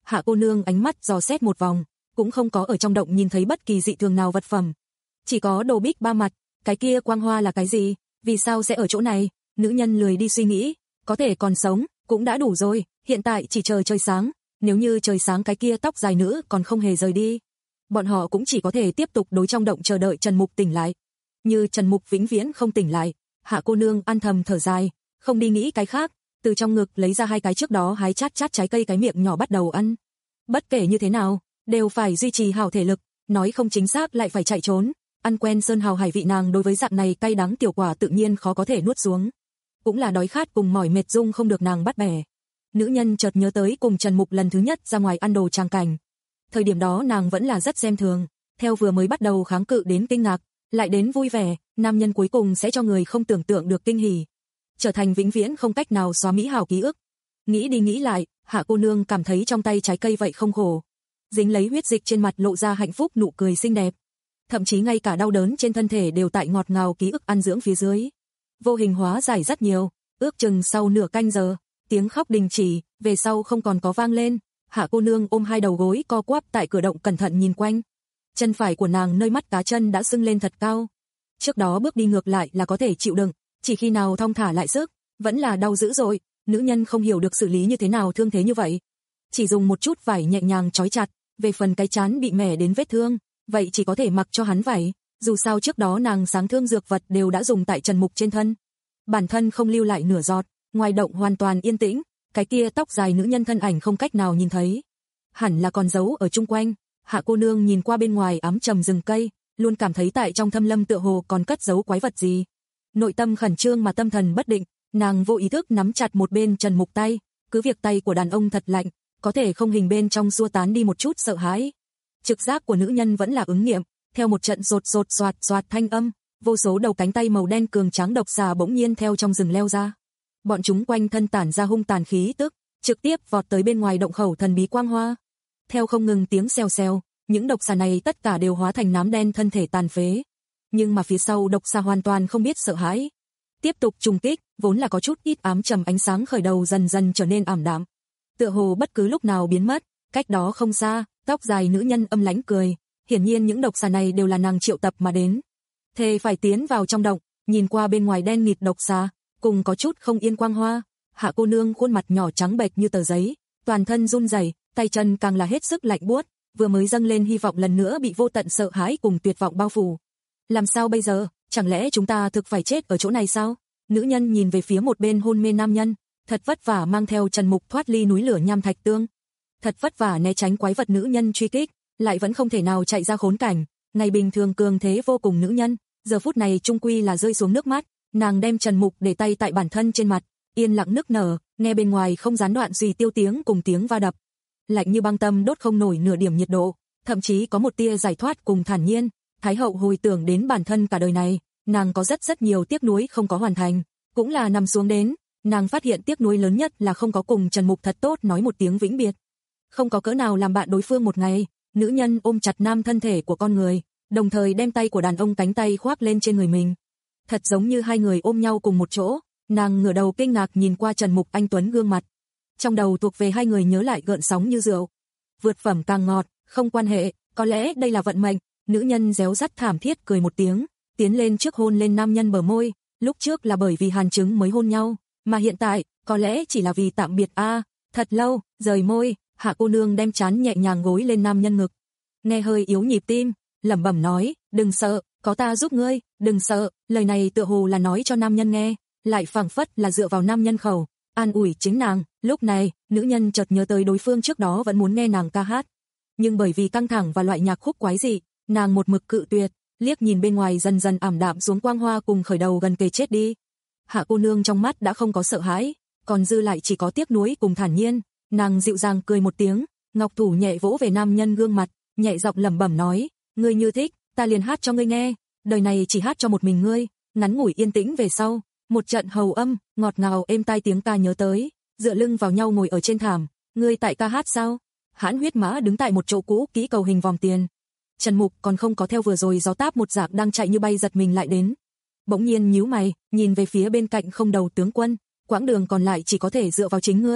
Hạ cô nương ánh mắt dò xét một vòng, cũng không có ở trong động nhìn thấy bất kỳ dị thường nào vật phẩm. Chỉ có đồ bích ba mặt, cái kia quang hoa là cái gì, vì sao sẽ ở chỗ này? Nữ nhân lười đi suy nghĩ, có thể còn sống, cũng đã đủ rồi, hiện tại chỉ chờ trời sáng, nếu như trời sáng cái kia tóc dài nữ còn không hề rời đi. Bọn họ cũng chỉ có thể tiếp tục đối trong động chờ đợi Trần Mục tỉnh lại. Như Trần Mục vĩnh viễn không tỉnh lại, Hạ cô nương ăn thầm thở dài, không đi nghĩ cái khác, từ trong ngực lấy ra hai cái trước đó hái chát chát trái cây cái miệng nhỏ bắt đầu ăn. Bất kể như thế nào, đều phải duy trì hảo thể lực, nói không chính xác lại phải chạy trốn, ăn quen sơn hào hải vị nàng đối với dạng này cay đắng tiểu quả tự nhiên khó có thể nuốt xuống. Cũng là đói khát cùng mỏi mệt dung không được nàng bắt bẻ. Nữ nhân chợt nhớ tới cùng Trần Mục lần thứ nhất ra ngoài ăn đồ trang cảnh. Thời điểm đó nàng vẫn là rất xem thường, theo vừa mới bắt đầu kháng cự đến kinh ngạc, lại đến vui vẻ, nam nhân cuối cùng sẽ cho người không tưởng tượng được kinh hỉ, trở thành vĩnh viễn không cách nào xóa mỹ hảo ký ức. Nghĩ đi nghĩ lại, Hạ cô nương cảm thấy trong tay trái cây vậy không khổ, dính lấy huyết dịch trên mặt lộ ra hạnh phúc nụ cười xinh đẹp, thậm chí ngay cả đau đớn trên thân thể đều tại ngọt ngào ký ức ăn dưỡng phía dưới, vô hình hóa giải rất nhiều. Ước chừng sau nửa canh giờ, tiếng khóc đình chỉ, về sau không còn có vang lên. Hạ cô nương ôm hai đầu gối co quắp tại cửa động cẩn thận nhìn quanh. Chân phải của nàng nơi mắt cá chân đã sưng lên thật cao. Trước đó bước đi ngược lại là có thể chịu đựng, chỉ khi nào thong thả lại sức, vẫn là đau dữ dội. Nữ nhân không hiểu được xử lý như thế nào thương thế như vậy, chỉ dùng một chút vải nhẹ nhàng trói chặt. Về phần cái trán bị mẻ đến vết thương, vậy chỉ có thể mặc cho hắn vải. Dù sao trước đó nàng sáng thương dược vật đều đã dùng tại Trần Mục trên thân, bản thân không lưu lại nửa giọt. Ngoài động hoàn toàn yên tĩnh, cái kia tóc dài nữ nhân thân ảnh không cách nào nhìn thấy, hẳn là còn giấu ở chung quanh. Hạ cô nương nhìn qua bên ngoài ám trầm rừng cây, luôn cảm thấy tại trong thâm lâm tựa hồ còn cất giấu quái vật gì. Nội tâm khẩn trương mà tâm thần bất định, nàng vô ý thức nắm chặt một bên Trần Mục tay, cứ việc tay của đàn ông thật lạnh, có thể không hình bên trong xua tán đi một chút sợ hãi. Trực giác của nữ nhân vẫn là ứng nghiệm, theo một trận rột rột xoạt xoạt thanh âm, vô số đầu cánh tay màu đen cường tráng độc xà bỗng nhiên theo trong rừng leo ra. Bọn chúng quanh thân tản ra hung tàn khí tức, trực tiếp vọt tới bên ngoài động khẩu thần bí quang hoa. Theo không ngừng tiếng xèo xèo, những độc xà này tất cả đều hóa thành nám đen thân thể tàn phế. Nhưng mà phía sau độc xà hoàn toàn không biết sợ hãi, tiếp tục trùng kích, vốn là có chút ít ám trầm ánh sáng khởi đầu dần dần trở nên ảm đạm, tựa hồ bất cứ lúc nào biến mất. Cách đó không xa, tóc dài nữ nhân âm lãnh cười, hiển nhiên những độc xà này đều là nàng triệu tập mà đến. Thề phải tiến vào trong động, nhìn qua bên ngoài đen nghịt độc xà, cùng có chút không yên quang hoa. Hạ cô nương khuôn mặt nhỏ trắng bệch như tờ giấy, toàn thân run rẩy, tay chân càng là hết sức lạnh buốt, vừa mới dâng lên hy vọng lần nữa bị vô tận sợ hãi cùng tuyệt vọng bao phủ. Làm sao bây giờ, chẳng lẽ chúng ta thực phải chết ở chỗ này sao? Nữ nhân nhìn về phía một bên hôn mê nam nhân, thật vất vả mang theo Trần Mục thoát ly núi lửa nham thạch tương, thật vất vả né tránh quái vật nữ nhân truy kích, lại vẫn không thể nào chạy ra khốn cảnh. Ngày bình thường cường thế vô cùng nữ nhân, giờ phút này trung quy là rơi xuống nước mắt. Nàng đem Trần Mục để tay tại bản thân trên mặt, yên lặng nức nở, nghe bên ngoài không gián đoạn suy tiêu tiếng cùng tiếng va đập, lạnh như băng tâm đốt không nổi nửa điểm nhiệt độ, thậm chí có một tia giải thoát cùng thản nhiên. Thái hậu hồi tưởng đến bản thân cả đời này, nàng có rất rất nhiều tiếc nuối không có hoàn thành, cũng là nằm xuống đến, nàng phát hiện tiếc nuối lớn nhất là không có cùng Trần Mục thật tốt nói một tiếng vĩnh biệt, không có cỡ nào làm bạn đối phương một ngày. Nữ nhân ôm chặt nam thân thể của con người, đồng thời đem tay của đàn ông cánh tay khoác lên trên người mình, thật giống như hai người ôm nhau cùng một chỗ. Nàng ngửa đầu kinh ngạc nhìn qua Trần Mục anh tuấn gương mặt, trong đầu thuộc về hai người nhớ lại gợn sóng như rượu, vượt phẩm càng ngọt, không quan hệ, có lẽ đây là vận mệnh. Nữ nhân réo rắt thảm thiết cười một tiếng, tiến lên trước hôn lên nam nhân bờ môi. Lúc trước là bởi vì hàn chứng mới hôn nhau, mà hiện tại có lẽ chỉ là vì tạm biệt a. À, thật lâu, rời môi. Hạ cô nương đem trán nhẹ nhàng gối lên nam nhân ngực, nghe hơi yếu nhịp tim, lẩm bẩm nói, đừng sợ, có ta giúp ngươi, đừng sợ. Lời này tựa hồ là nói cho nam nhân nghe, lại phảng phất là dựa vào nam nhân khẩu, an ủi chính nàng. Lúc này, nữ nhân chợt nhớ tới đối phương trước đó vẫn muốn nghe nàng ca hát, nhưng bởi vì căng thẳng và loại nhạc khúc quái dị, nàng một mực cự tuyệt. Liếc nhìn bên ngoài dần dần ảm đạm xuống quang hoa cùng khởi đầu gần kề chết đi, Hạ cô nương trong mắt đã không có sợ hãi, còn dư lại chỉ có tiếc nuối cùng thản nhiên. Nàng dịu dàng cười một tiếng, ngọc thủ nhẹ vỗ về nam nhân gương mặt, nhẹ giọng lẩm bẩm nói, ngươi như thích, ta liền hát cho ngươi nghe, đời này chỉ hát cho một mình ngươi. Ngắn ngủi yên tĩnh về sau, một trận hầu âm, ngọt ngào êm tai tiếng ca nhớ tới, dựa lưng vào nhau ngồi ở trên thảm, ngươi tại ca hát sao? Hãn huyết mã đứng tại một chỗ cũ kỹ cầu hình vòm tiền. Trần Mục còn không có theo vừa rồi gió táp một dạng đang chạy như bay giật mình lại đến. Bỗng nhiên nhíu mày, nhìn về phía bên cạnh không đầu tướng quân, quãng đường còn lại chỉ có thể dựa vào chính ngươi.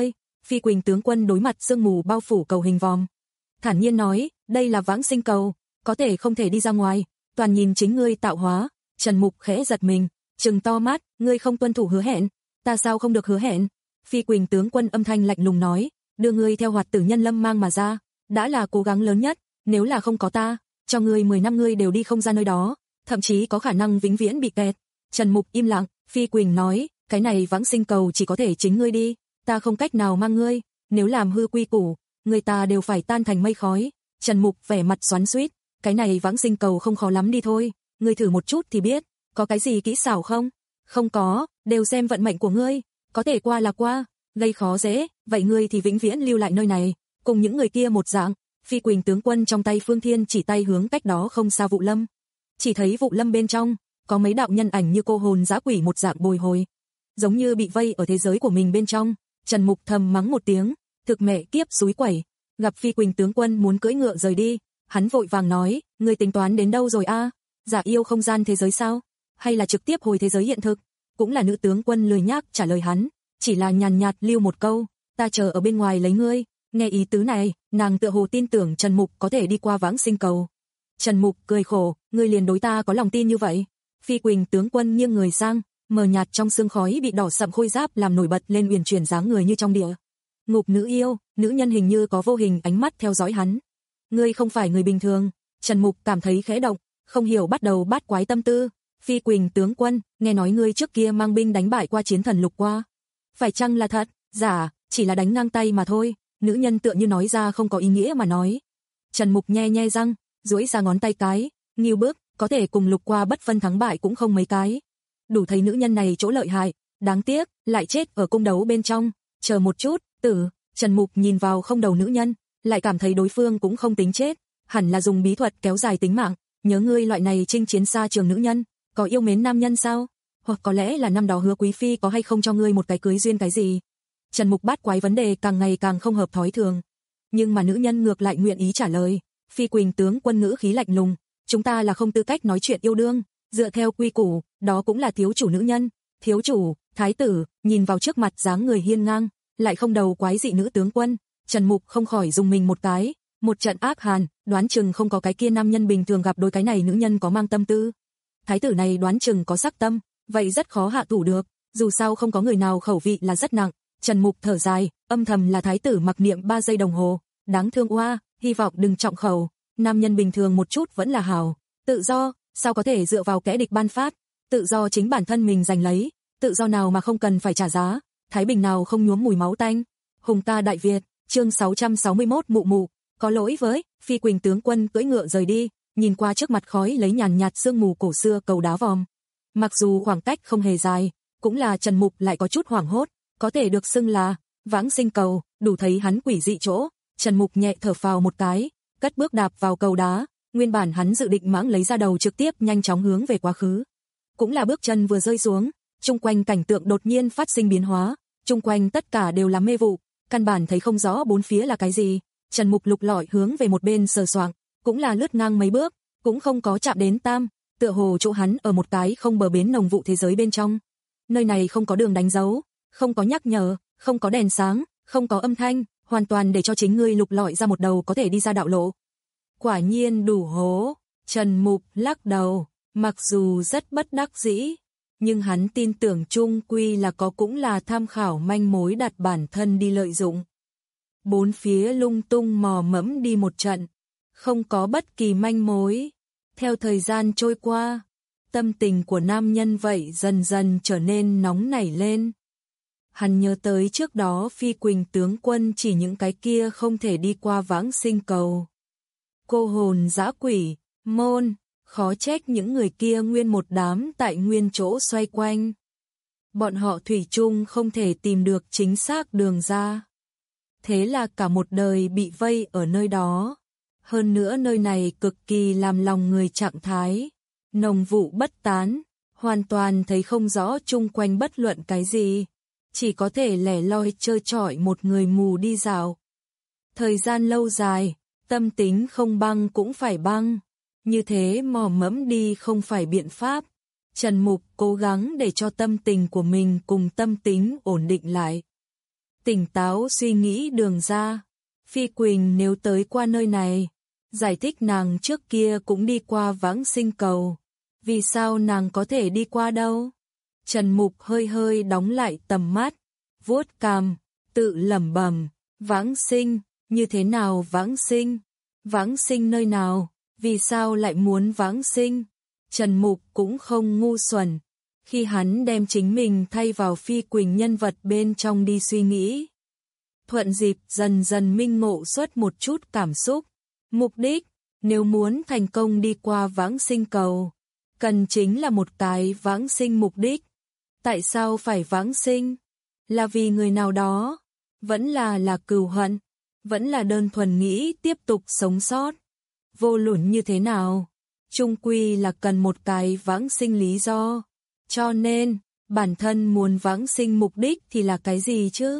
Phi Quỳnh tướng quân đối mặt sương mù bao phủ cầu hình vòm. Thản nhiên nói, đây là vãng sinh cầu, có thể không thể đi ra ngoài, toàn nhìn chính ngươi tạo hóa. Trần Mục khẽ giật mình, trừng to mắt, ngươi không tuân thủ hứa hẹn, ta sao không được hứa hẹn? Phi Quỳnh tướng quân âm thanh lạnh lùng nói, đưa ngươi theo Hoạt Tử Nhân Lâm mang mà ra, đã là cố gắng lớn nhất, nếu là không có ta, cho ngươi mười năm ngươi đều đi không ra nơi đó, thậm chí có khả năng vĩnh viễn bị kẹt. Trần Mục im lặng, Phi Quỳnh nói, cái này vãng sinh cầu chỉ có thể chính ngươi đi, ta không cách nào mang ngươi, nếu làm hư quy củ, người ta đều phải tan thành mây khói. Trần Mục vẻ mặt xoắn xuýt, cái này vãng sinh cầu không khó lắm đi thôi, ngươi thử một chút thì biết, có cái gì kỹ xảo không? Không có, đều xem vận mệnh của ngươi, có thể qua là qua, gây khó dễ, vậy ngươi thì vĩnh viễn lưu lại nơi này, cùng những người kia một dạng. Phi Quỳnh tướng quân trong tay Phương Thiên chỉ tay hướng cách đó không xa Vụ Lâm. Chỉ thấy Vụ Lâm bên trong, có mấy đạo nhân ảnh như cô hồn dã quỷ một dạng bồi hồi, giống như bị vây ở thế giới của mình bên trong. Trần Mục thầm mắng một tiếng, thực mẹ kiếp xúi quẩy. Gặp Phi Quỳnh tướng quân muốn cưỡi ngựa rời đi, hắn vội vàng nói, ngươi tính toán đến đâu rồi a? Giả yêu không gian thế giới sao? Hay là trực tiếp hồi thế giới hiện thực? Cũng là nữ tướng quân lười nhác trả lời hắn, chỉ là nhàn nhạt lưu một câu, ta chờ ở bên ngoài lấy ngươi. Nghe ý tứ này, nàng tựa hồ tin tưởng Trần Mục có thể đi qua vãng sinh cầu. Trần Mục cười khổ, ngươi liền đối ta có lòng tin như vậy? Phi Quỳnh tướng quân nghiêng người sang, mờ nhạt trong sương khói bị đỏ sậm khôi giáp làm nổi bật lên uyển chuyển dáng người như trong địa ngục nữ yêu. Nữ nhân hình như có vô hình ánh mắt theo dõi hắn. Ngươi không phải người bình thường. Trần Mục cảm thấy khẽ động, không hiểu bắt đầu bát quái tâm tư. Phi Quỳnh tướng quân, nghe nói ngươi trước kia mang binh đánh bại qua chiến thần lục qua, phải chăng là thật? Giả, chỉ là đánh ngang tay mà thôi. Nữ nhân tựa như nói ra không có ý nghĩa mà nói. Trần Mục nhe nhe răng, duỗi ra ngón tay cái, nghiêu bước, có thể cùng lục qua bất phân thắng bại cũng không mấy cái. Đủ thấy nữ nhân này chỗ lợi hại, đáng tiếc, lại chết ở cung đấu bên trong. Chờ một chút, tử. Trần Mục nhìn vào không đầu nữ nhân, lại cảm thấy đối phương cũng không tính chết, hẳn là dùng bí thuật kéo dài tính mạng. Nhớ ngươi loại này chinh chiến xa trường nữ nhân, có yêu mến nam nhân sao? Hoặc có lẽ là năm đó Hứa Quý phi có hay không cho ngươi một cái cưới duyên cái gì? Trần Mục bát quái vấn đề càng ngày càng không hợp thói thường, nhưng mà nữ nhân ngược lại nguyện ý trả lời. Phi Quỳnh tướng quân ngữ khí lạnh lùng, chúng ta là không tư cách nói chuyện yêu đương, dựa theo quy củ, đó cũng là thiếu chủ nữ nhân. Thiếu chủ, thái tử, nhìn vào trước mặt dáng người hiên ngang, lại không đầu quái dị nữ tướng quân, Trần Mục không khỏi dùng mình một cái, một trận ác hàn, đoán chừng không có cái kia nam nhân bình thường gặp đôi cái này nữ nhân có mang tâm tư. Thái tử này đoán chừng có sắc tâm, vậy rất khó hạ thủ được, dù sao không có người nào khẩu vị là rất nặng. Trần Mục thở dài, âm thầm là thái tử mặc niệm ba giây đồng hồ, đáng thương oa, hy vọng đừng trọng khẩu, nam nhân bình thường một chút vẫn là hảo. Tự do, sao có thể dựa vào kẻ địch ban phát, tự do chính bản thân mình giành lấy, tự do nào mà không cần phải trả giá, thái bình nào không nhuốm mùi máu tanh. Hùng ca Đại Việt, chương sáu trăm sáu mươi mốt mụ mụ, có lỗi với. Phi Quỳnh tướng quân cưỡi ngựa rời đi, nhìn qua trước mặt khói lấy nhàn nhạt sương mù cổ xưa cầu đá vòm. Mặc dù khoảng cách không hề dài, cũng là Trần Mục lại có chút hoảng hốt, có thể được xưng là vãng sinh cầu, đủ thấy hắn quỷ dị chỗ. Trần Mục nhẹ thở phào một cái, cất bước đạp vào cầu đá, nguyên bản hắn dự định mãng lấy ra đầu trực tiếp nhanh chóng hướng về quá khứ. Cũng là bước chân vừa rơi xuống, chung quanh cảnh tượng đột nhiên phát sinh biến hóa, chung quanh tất cả đều là mê vụ, căn bản thấy không rõ bốn phía là cái gì. Trần Mục lục lọi hướng về một bên sờ soạng, cũng là lướt ngang mấy bước, cũng không có chạm đến tam, tựa hồ chỗ hắn ở một cái không bờ bến nồng vụ thế giới bên trong. Nơi này không có đường đánh dấu, không có nhắc nhở, không có đèn sáng, không có âm thanh, hoàn toàn để cho chính ngươi lục lọi ra một đầu có thể đi ra đạo lộ. Quả nhiên đủ hố. Trần Mục lắc đầu, mặc dù rất bất đắc dĩ, nhưng hắn tin tưởng chung quy là có cũng là tham khảo manh mối đặt bản thân đi lợi dụng. Bốn phía lung tung mò mẫm đi một trận, không có bất kỳ manh mối. Theo thời gian trôi qua, tâm tình của nam nhân vậy dần dần trở nên nóng nảy lên. Hắn nhớ tới trước đó Phi Quỳnh tướng quân chỉ những cái kia không thể đi qua vãng sinh cầu. Cô hồn dã quỷ, môn, khó trách những người kia nguyên một đám tại nguyên chỗ xoay quanh. Bọn họ thủy chung không thể tìm được chính xác đường ra. Thế là cả một đời bị vây ở nơi đó. Hơn nữa nơi này cực kỳ làm lòng người trạng thái. Nồng vụ bất tán, hoàn toàn thấy không rõ chung quanh bất luận cái gì. Chỉ có thể lẻ loi trơ trọi một người mù đi dạo. Thời gian lâu dài, tâm tính không băng cũng phải băng. Như thế mò mẫm đi không phải biện pháp. Trần Mục cố gắng để cho tâm tình của mình cùng tâm tính ổn định lại. tỉnh táo suy nghĩ đường ra. Phi Quỳnh nếu tới qua nơi này, giải thích nàng trước kia cũng đi qua Vãng Sinh Cầu. Vì sao nàng có thể đi qua đâu? Trần Mục hơi hơi đóng lại tầm mắt, vuốt cằm, tự lẩm bẩm, Vãng Sinh, như thế nào Vãng Sinh? Vãng Sinh nơi nào? Vì sao lại muốn Vãng Sinh? Trần Mục cũng không ngu xuẩn, khi hắn đem chính mình thay vào Phi Quỳnh nhân vật bên trong đi suy nghĩ. Thuận dịp dần dần minh ngộ xuất một chút cảm xúc. Mục đích, nếu muốn thành công đi qua Vãng Sinh Cầu, cần chính là một cái vãng sinh mục đích. Tại sao phải vãng sinh? Là vì người nào đó? Vẫn là là cừu hận? Vẫn là đơn thuần nghĩ tiếp tục sống sót? Vô luận như thế nào? Chung quy là cần một cái vãng sinh lý do. Cho nên, bản thân muốn vãng sinh mục đích thì là cái gì chứ?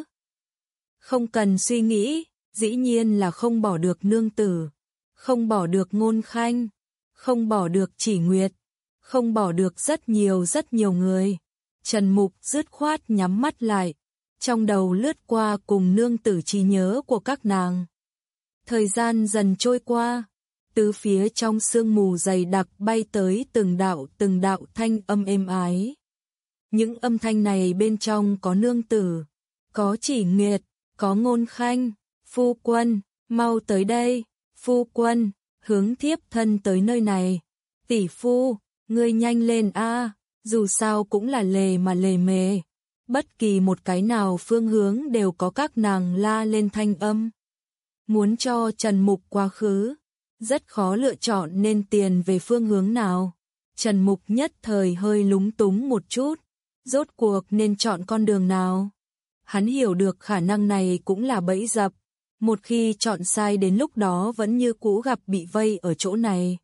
Không cần suy nghĩ, dĩ nhiên là không bỏ được nương tử, không bỏ được Ngôn Khanh, không bỏ được Chỉ Nguyệt, không bỏ được rất nhiều rất nhiều người. Trần Mục dứt khoát nhắm mắt lại, trong đầu lướt qua cùng nương tử trí nhớ của các nàng. Thời gian dần trôi qua, từ phía trong sương mù dày đặc bay tới từng đạo từng đạo thanh âm êm ái. Những âm thanh này bên trong có nương tử, có Chỉ Nguyệt, có Ngôn Khanh. Phu quân, mau tới đây, phu quân, hướng thiếp thân tới nơi này. Tỷ phu, ngươi nhanh lên a, dù sao cũng là lề mà lề mề. Bất kỳ một cái nào phương hướng đều có các nàng la lên thanh âm. Muốn cho Trần Mục quá khứ, rất khó lựa chọn nên tiền về phương hướng nào. Trần Mục nhất thời hơi lúng túng một chút, rốt cuộc nên chọn con đường nào. Hắn hiểu được khả năng này cũng là bẫy dập, một khi chọn sai đến lúc đó vẫn như cũ gặp bị vây ở chỗ này.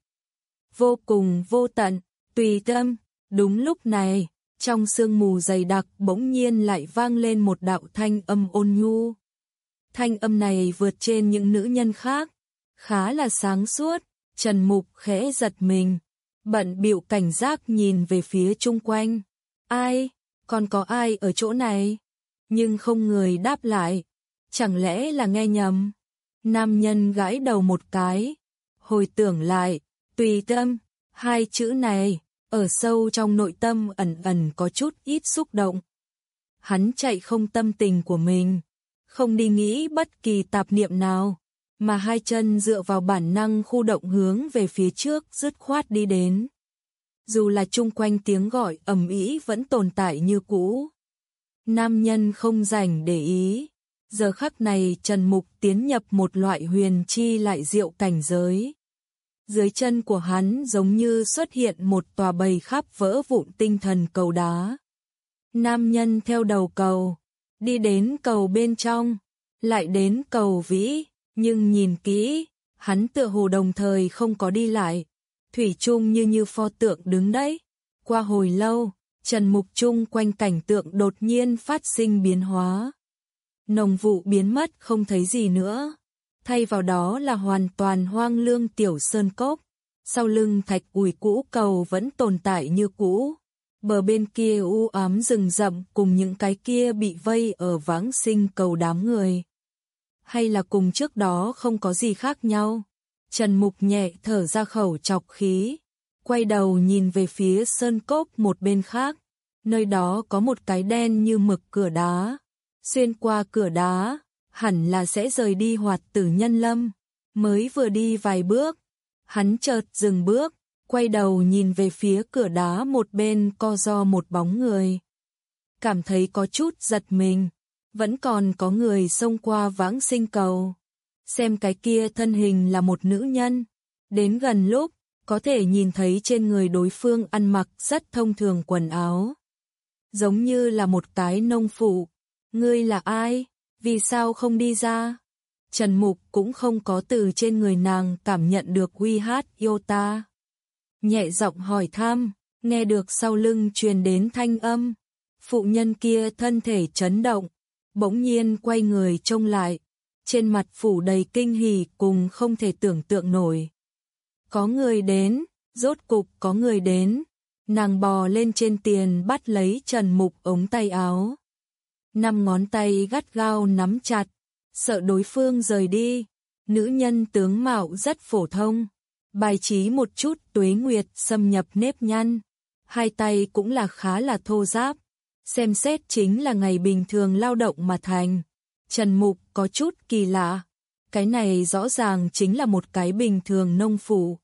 Vô cùng vô tận, tùy tâm. Đúng lúc này, trong sương mù dày đặc bỗng nhiên lại vang lên một đạo thanh âm ôn nhu. Thanh âm này vượt trên những nữ nhân khác, khá là sáng suốt. Trần Mục khẽ giật mình, bận bịu cảnh giác nhìn về phía chung quanh. Ai? Còn có ai ở chỗ này? Nhưng không người đáp lại. Chẳng lẽ là nghe nhầm? Nam nhân gãi đầu một cái, hồi tưởng lại, tùy tâm, hai chữ này, ở sâu trong nội tâm ẩn ẩn có chút ít xúc động. Hắn chạy không tâm tình của mình, không đi nghĩ bất kỳ tạp niệm nào, mà hai chân dựa vào bản năng khu động hướng về phía trước dứt khoát đi đến. Dù là chung quanh tiếng gọi ầm ĩ vẫn tồn tại như cũ. Nam nhân không rảnh để ý. Giờ khắc này Trần Mục tiến nhập một loại huyền chi lại diệu cảnh giới. Dưới chân của hắn giống như xuất hiện một tòa bầy khắp vỡ vụn tinh thần cầu đá. Nam nhân theo đầu cầu, đi đến cầu bên trong, lại đến cầu vĩ, nhưng nhìn kỹ, hắn tựa hồ đồng thời không có đi lại. Thủy chung như như pho tượng đứng đấy. Qua hồi lâu, Trần Mục chung quanh cảnh tượng đột nhiên phát sinh biến hóa. Nồng vụ biến mất không thấy gì nữa, thay vào đó là hoàn toàn hoang lương tiểu sơn cốc. Sau lưng thạch ủi cũ cầu vẫn tồn tại như cũ, bờ bên kia u ám rừng rậm cùng những cái kia bị vây ở Vãng Sinh Cầu đám người. Hay là cùng trước đó không có gì khác nhau? Trần Mục nhẹ thở ra khẩu trọc khí, quay đầu nhìn về phía sơn cốc một bên khác, nơi đó có một cái đen như mực cửa đá. Xuyên qua cửa đá, hẳn là sẽ rời đi Hoạt Tử Nhân Lâm. Mới vừa đi vài bước, hắn chợt dừng bước, quay đầu nhìn về phía cửa đá một bên co ro một bóng người. Cảm thấy có chút giật mình, vẫn còn có người xông qua Vãng Sinh Cầu. Xem cái kia thân hình là một nữ nhân, đến gần lúc, có thể nhìn thấy trên người đối phương ăn mặc rất thông thường quần áo. Giống như là một cái nông phụ. Ngươi là ai? Vì sao không đi ra? Trần Mục cũng không có từ trên người nàng cảm nhận được uy hát yêu ta. Nhẹ giọng hỏi thăm, nghe được sau lưng truyền đến thanh âm. Phụ nhân kia thân thể chấn động, bỗng nhiên quay người trông lại. Trên mặt phủ đầy kinh hỉ cùng không thể tưởng tượng nổi. Có người đến, rốt cục có người đến. Nàng bò lên trên tiền bắt lấy Trần Mục ống tay áo. năm ngón tay gắt gao nắm chặt, sợ đối phương rời đi. Nữ nhân tướng mạo rất phổ thông, bài trí một chút tuế nguyệt xâm nhập nếp nhăn, hai tay cũng là khá là thô ráp, xem xét chính là ngày bình thường lao động mà thành. Trần Mục có chút kỳ lạ, cái này rõ ràng chính là một cái bình thường nông phụ.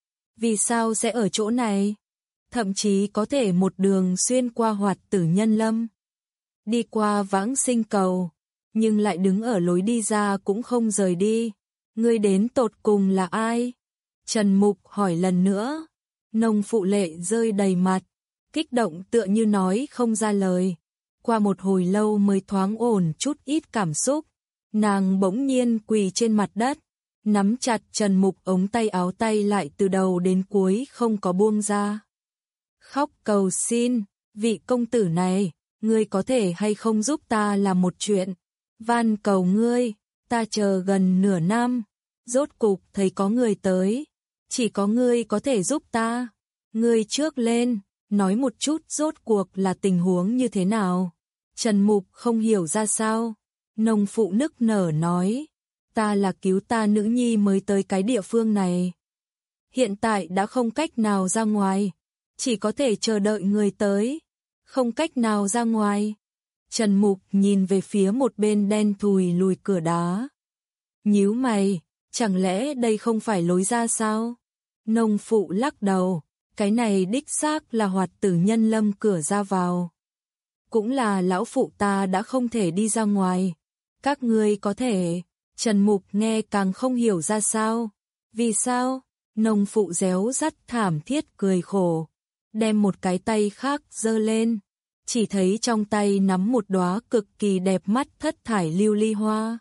Vì sao sẽ ở chỗ này? Thậm chí có thể một đường xuyên qua Hoạt Tử Nhân Lâm, đi qua Vãng Sinh Cầu, nhưng lại đứng ở lối đi ra cũng không rời đi. Ngươi đến tột cùng là ai? Trần Mục hỏi lần nữa. Nông phụ lệ rơi đầy mặt, kích động tựa như nói không ra lời. Qua một hồi lâu mới thoáng ổn chút ít cảm xúc, nàng bỗng nhiên quỳ trên mặt đất, nắm chặt Trần Mục ống tay áo, tay lại từ đầu đến cuối không có buông ra. Khóc cầu xin, vị công tử này, ngươi có thể hay không giúp ta làm một chuyện? Van cầu ngươi, ta chờ gần nửa năm, rốt cục thấy có người tới, chỉ có ngươi có thể giúp ta. Ngươi trước lên, nói một chút rốt cuộc là tình huống như thế nào? Trần Mục không hiểu ra sao. Nông phụ nức nở nói, ta là cứu ta nữ nhi mới tới cái địa phương này. Hiện tại đã không cách nào ra ngoài, chỉ có thể chờ đợi người tới. Không cách nào ra ngoài. Trần Mục nhìn về phía một bên đen thùi lùi cửa đá. Nhíu mày, chẳng lẽ đây không phải lối ra sao? Nông phụ lắc đầu, cái này đích xác là Hoạt Tử Nhân Lâm cửa ra vào. Cũng là lão phụ ta đã không thể đi ra ngoài. Các ngươi có thể. Trần Mục nghe càng không hiểu ra sao. Vì sao? Nông phụ réo rắt thảm thiết cười khổ, đem một cái tay khác giơ lên, chỉ thấy trong tay nắm một đóa cực kỳ đẹp mắt thất thải lưu ly hoa.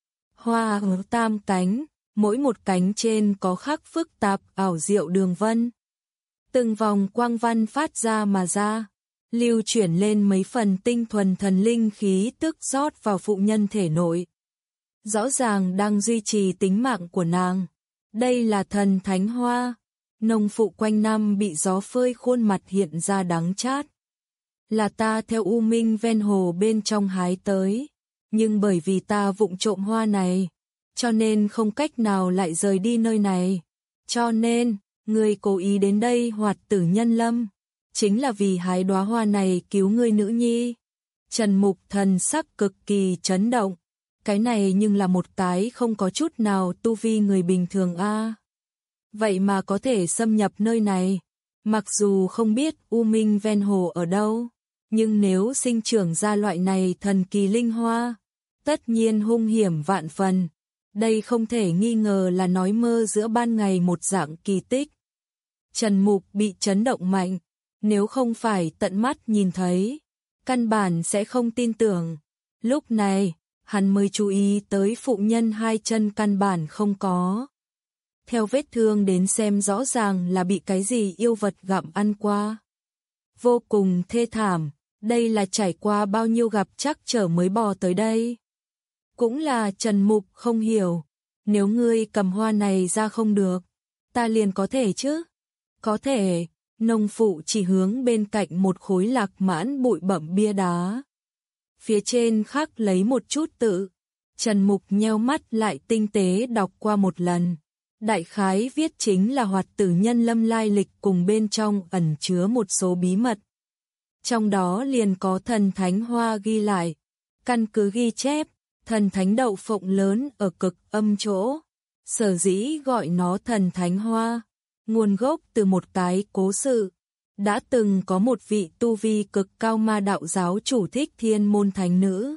Hoa ở tam cánh, mỗi một cánh trên có khắc phức tạp ảo diệu đường vân. Từng vòng quang văn phát ra mà ra, lưu chuyển lên mấy phần tinh thuần thần linh khí tức rót vào phụ nhân thể nội. Rõ ràng đang duy trì tính mạng của nàng. Đây là thần thánh hoa. Nông phụ quanh năm bị gió phơi khuôn mặt hiện ra đắng chát. Là ta theo u minh ven hồ bên trong hái tới, nhưng bởi vì ta vụng trộm hoa này, cho nên không cách nào lại rời đi nơi này. Cho nên, ngươi cố ý đến đây Hoạt Tử Nhân Lâm, chính là vì hái đóa hoa này cứu ngươi nữ nhi. Trần Mục thần sắc cực kỳ chấn động. Cái này nhưng là một cái không có chút nào tu vi người bình thường a. À. Vậy mà có thể xâm nhập nơi này, mặc dù không biết u minh ven hồ ở đâu, nhưng nếu sinh trưởng ra loại này thần kỳ linh hoa, tất nhiên hung hiểm vạn phần. Đây không thể nghi ngờ là nói mơ giữa ban ngày một dạng kỳ tích. Trần Mục bị chấn động mạnh, nếu không phải tận mắt nhìn thấy, căn bản sẽ không tin tưởng. Lúc này, hắn mới chú ý tới phụ nhân hai chân căn bản không có. Theo vết thương đến xem rõ ràng là bị cái gì yêu vật gặm ăn qua. Vô cùng thê thảm, đây là trải qua bao nhiêu gặp trắc trở mới bò tới đây. Cũng là Trần Mục không hiểu, nếu ngươi cầm hoa này ra không được, ta liền có thể chứ? Có thể, nông phụ chỉ hướng bên cạnh một khối lạc mãn bụi bẩm bia đá. Phía trên khắc lấy một chút tự, Trần Mục nheo mắt lại tinh tế đọc qua một lần. Đại khái viết chính là Hoạt Tử Nhân Lâm lai lịch cùng bên trong ẩn chứa một số bí mật. Trong đó liền có thần thánh hoa ghi lại, căn cứ ghi chép, thần thánh đậu phộng lớn ở cực âm chỗ. Sở dĩ gọi nó thần thánh hoa, nguồn gốc từ một cái cố sự. Đã từng có một vị tu vi cực cao ma đạo giáo chủ Thích Thiên môn thánh nữ.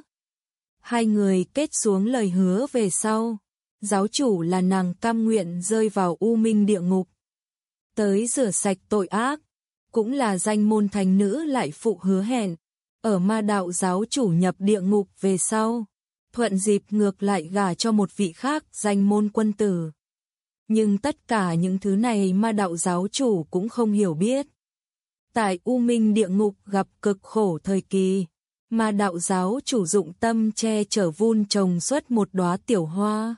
Hai người kết xuống lời hứa về sau. Giáo chủ là nàng cam nguyện rơi vào u minh địa ngục, tới rửa sạch tội ác, cũng là danh môn thánh nữ lại phụ hứa hẹn, ở ma đạo giáo chủ nhập địa ngục về sau, thuận dịp ngược lại gả cho một vị khác danh môn quân tử. Nhưng tất cả những thứ này ma đạo giáo chủ cũng không hiểu biết. Tại u minh địa ngục gặp cực khổ thời kỳ, ma đạo giáo chủ dụng tâm che chở vun trồng xuất một đóa tiểu hoa.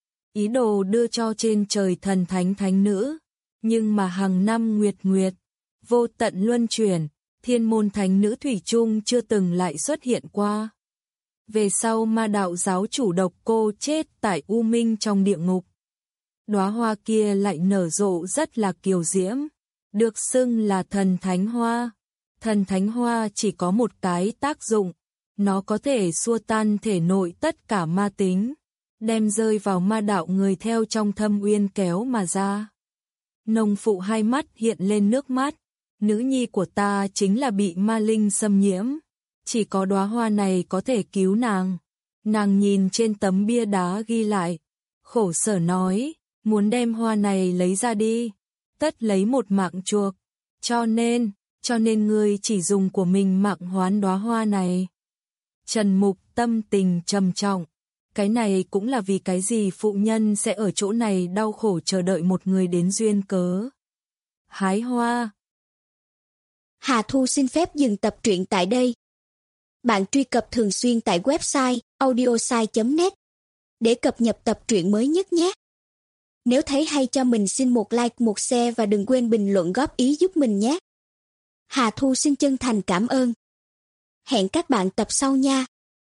Ý đồ đưa cho trên trời thần thánh thánh nữ, nhưng mà hàng năm nguyệt nguyệt, vô tận luân chuyển, thiên môn thánh nữ thủy chung chưa từng lại xuất hiện qua. Về sau ma đạo giáo chủ độc cô chết tại U Minh trong địa ngục. Đóa hoa kia lại nở rộ rất là kiều diễm, được xưng là thần thánh hoa. Thần thánh hoa chỉ có một cái tác dụng, nó có thể xua tan thể nội tất cả ma tính, đem rơi vào ma đạo người theo trong thâm uyên kéo mà ra. Nông phụ hai mắt hiện lên nước mắt, nữ nhi của ta chính là bị ma linh xâm nhiễm, chỉ có đóa hoa này có thể cứu nàng. Nàng nhìn trên tấm bia đá ghi lại, khổ sở nói, muốn đem hoa này lấy ra đi, tất lấy một mạng chuộc, cho nên, cho nên ngươi chỉ dùng của mình mạng hoán đóa hoa này. Trần Mục tâm tình trầm trọng, cái này cũng là vì cái gì phụ nhân sẽ ở chỗ này đau khổ chờ đợi một người đến duyên cớ. Hái hoa. Hà Thu xin phép dừng tập truyện tại đây. Bạn truy cập thường xuyên tại website audiosai chấm net để cập nhật tập truyện mới nhất nhé. Nếu thấy hay cho mình xin một like, một share và đừng quên bình luận góp ý giúp mình nhé. Hà Thu xin chân thành cảm ơn. Hẹn các bạn tập sau nha.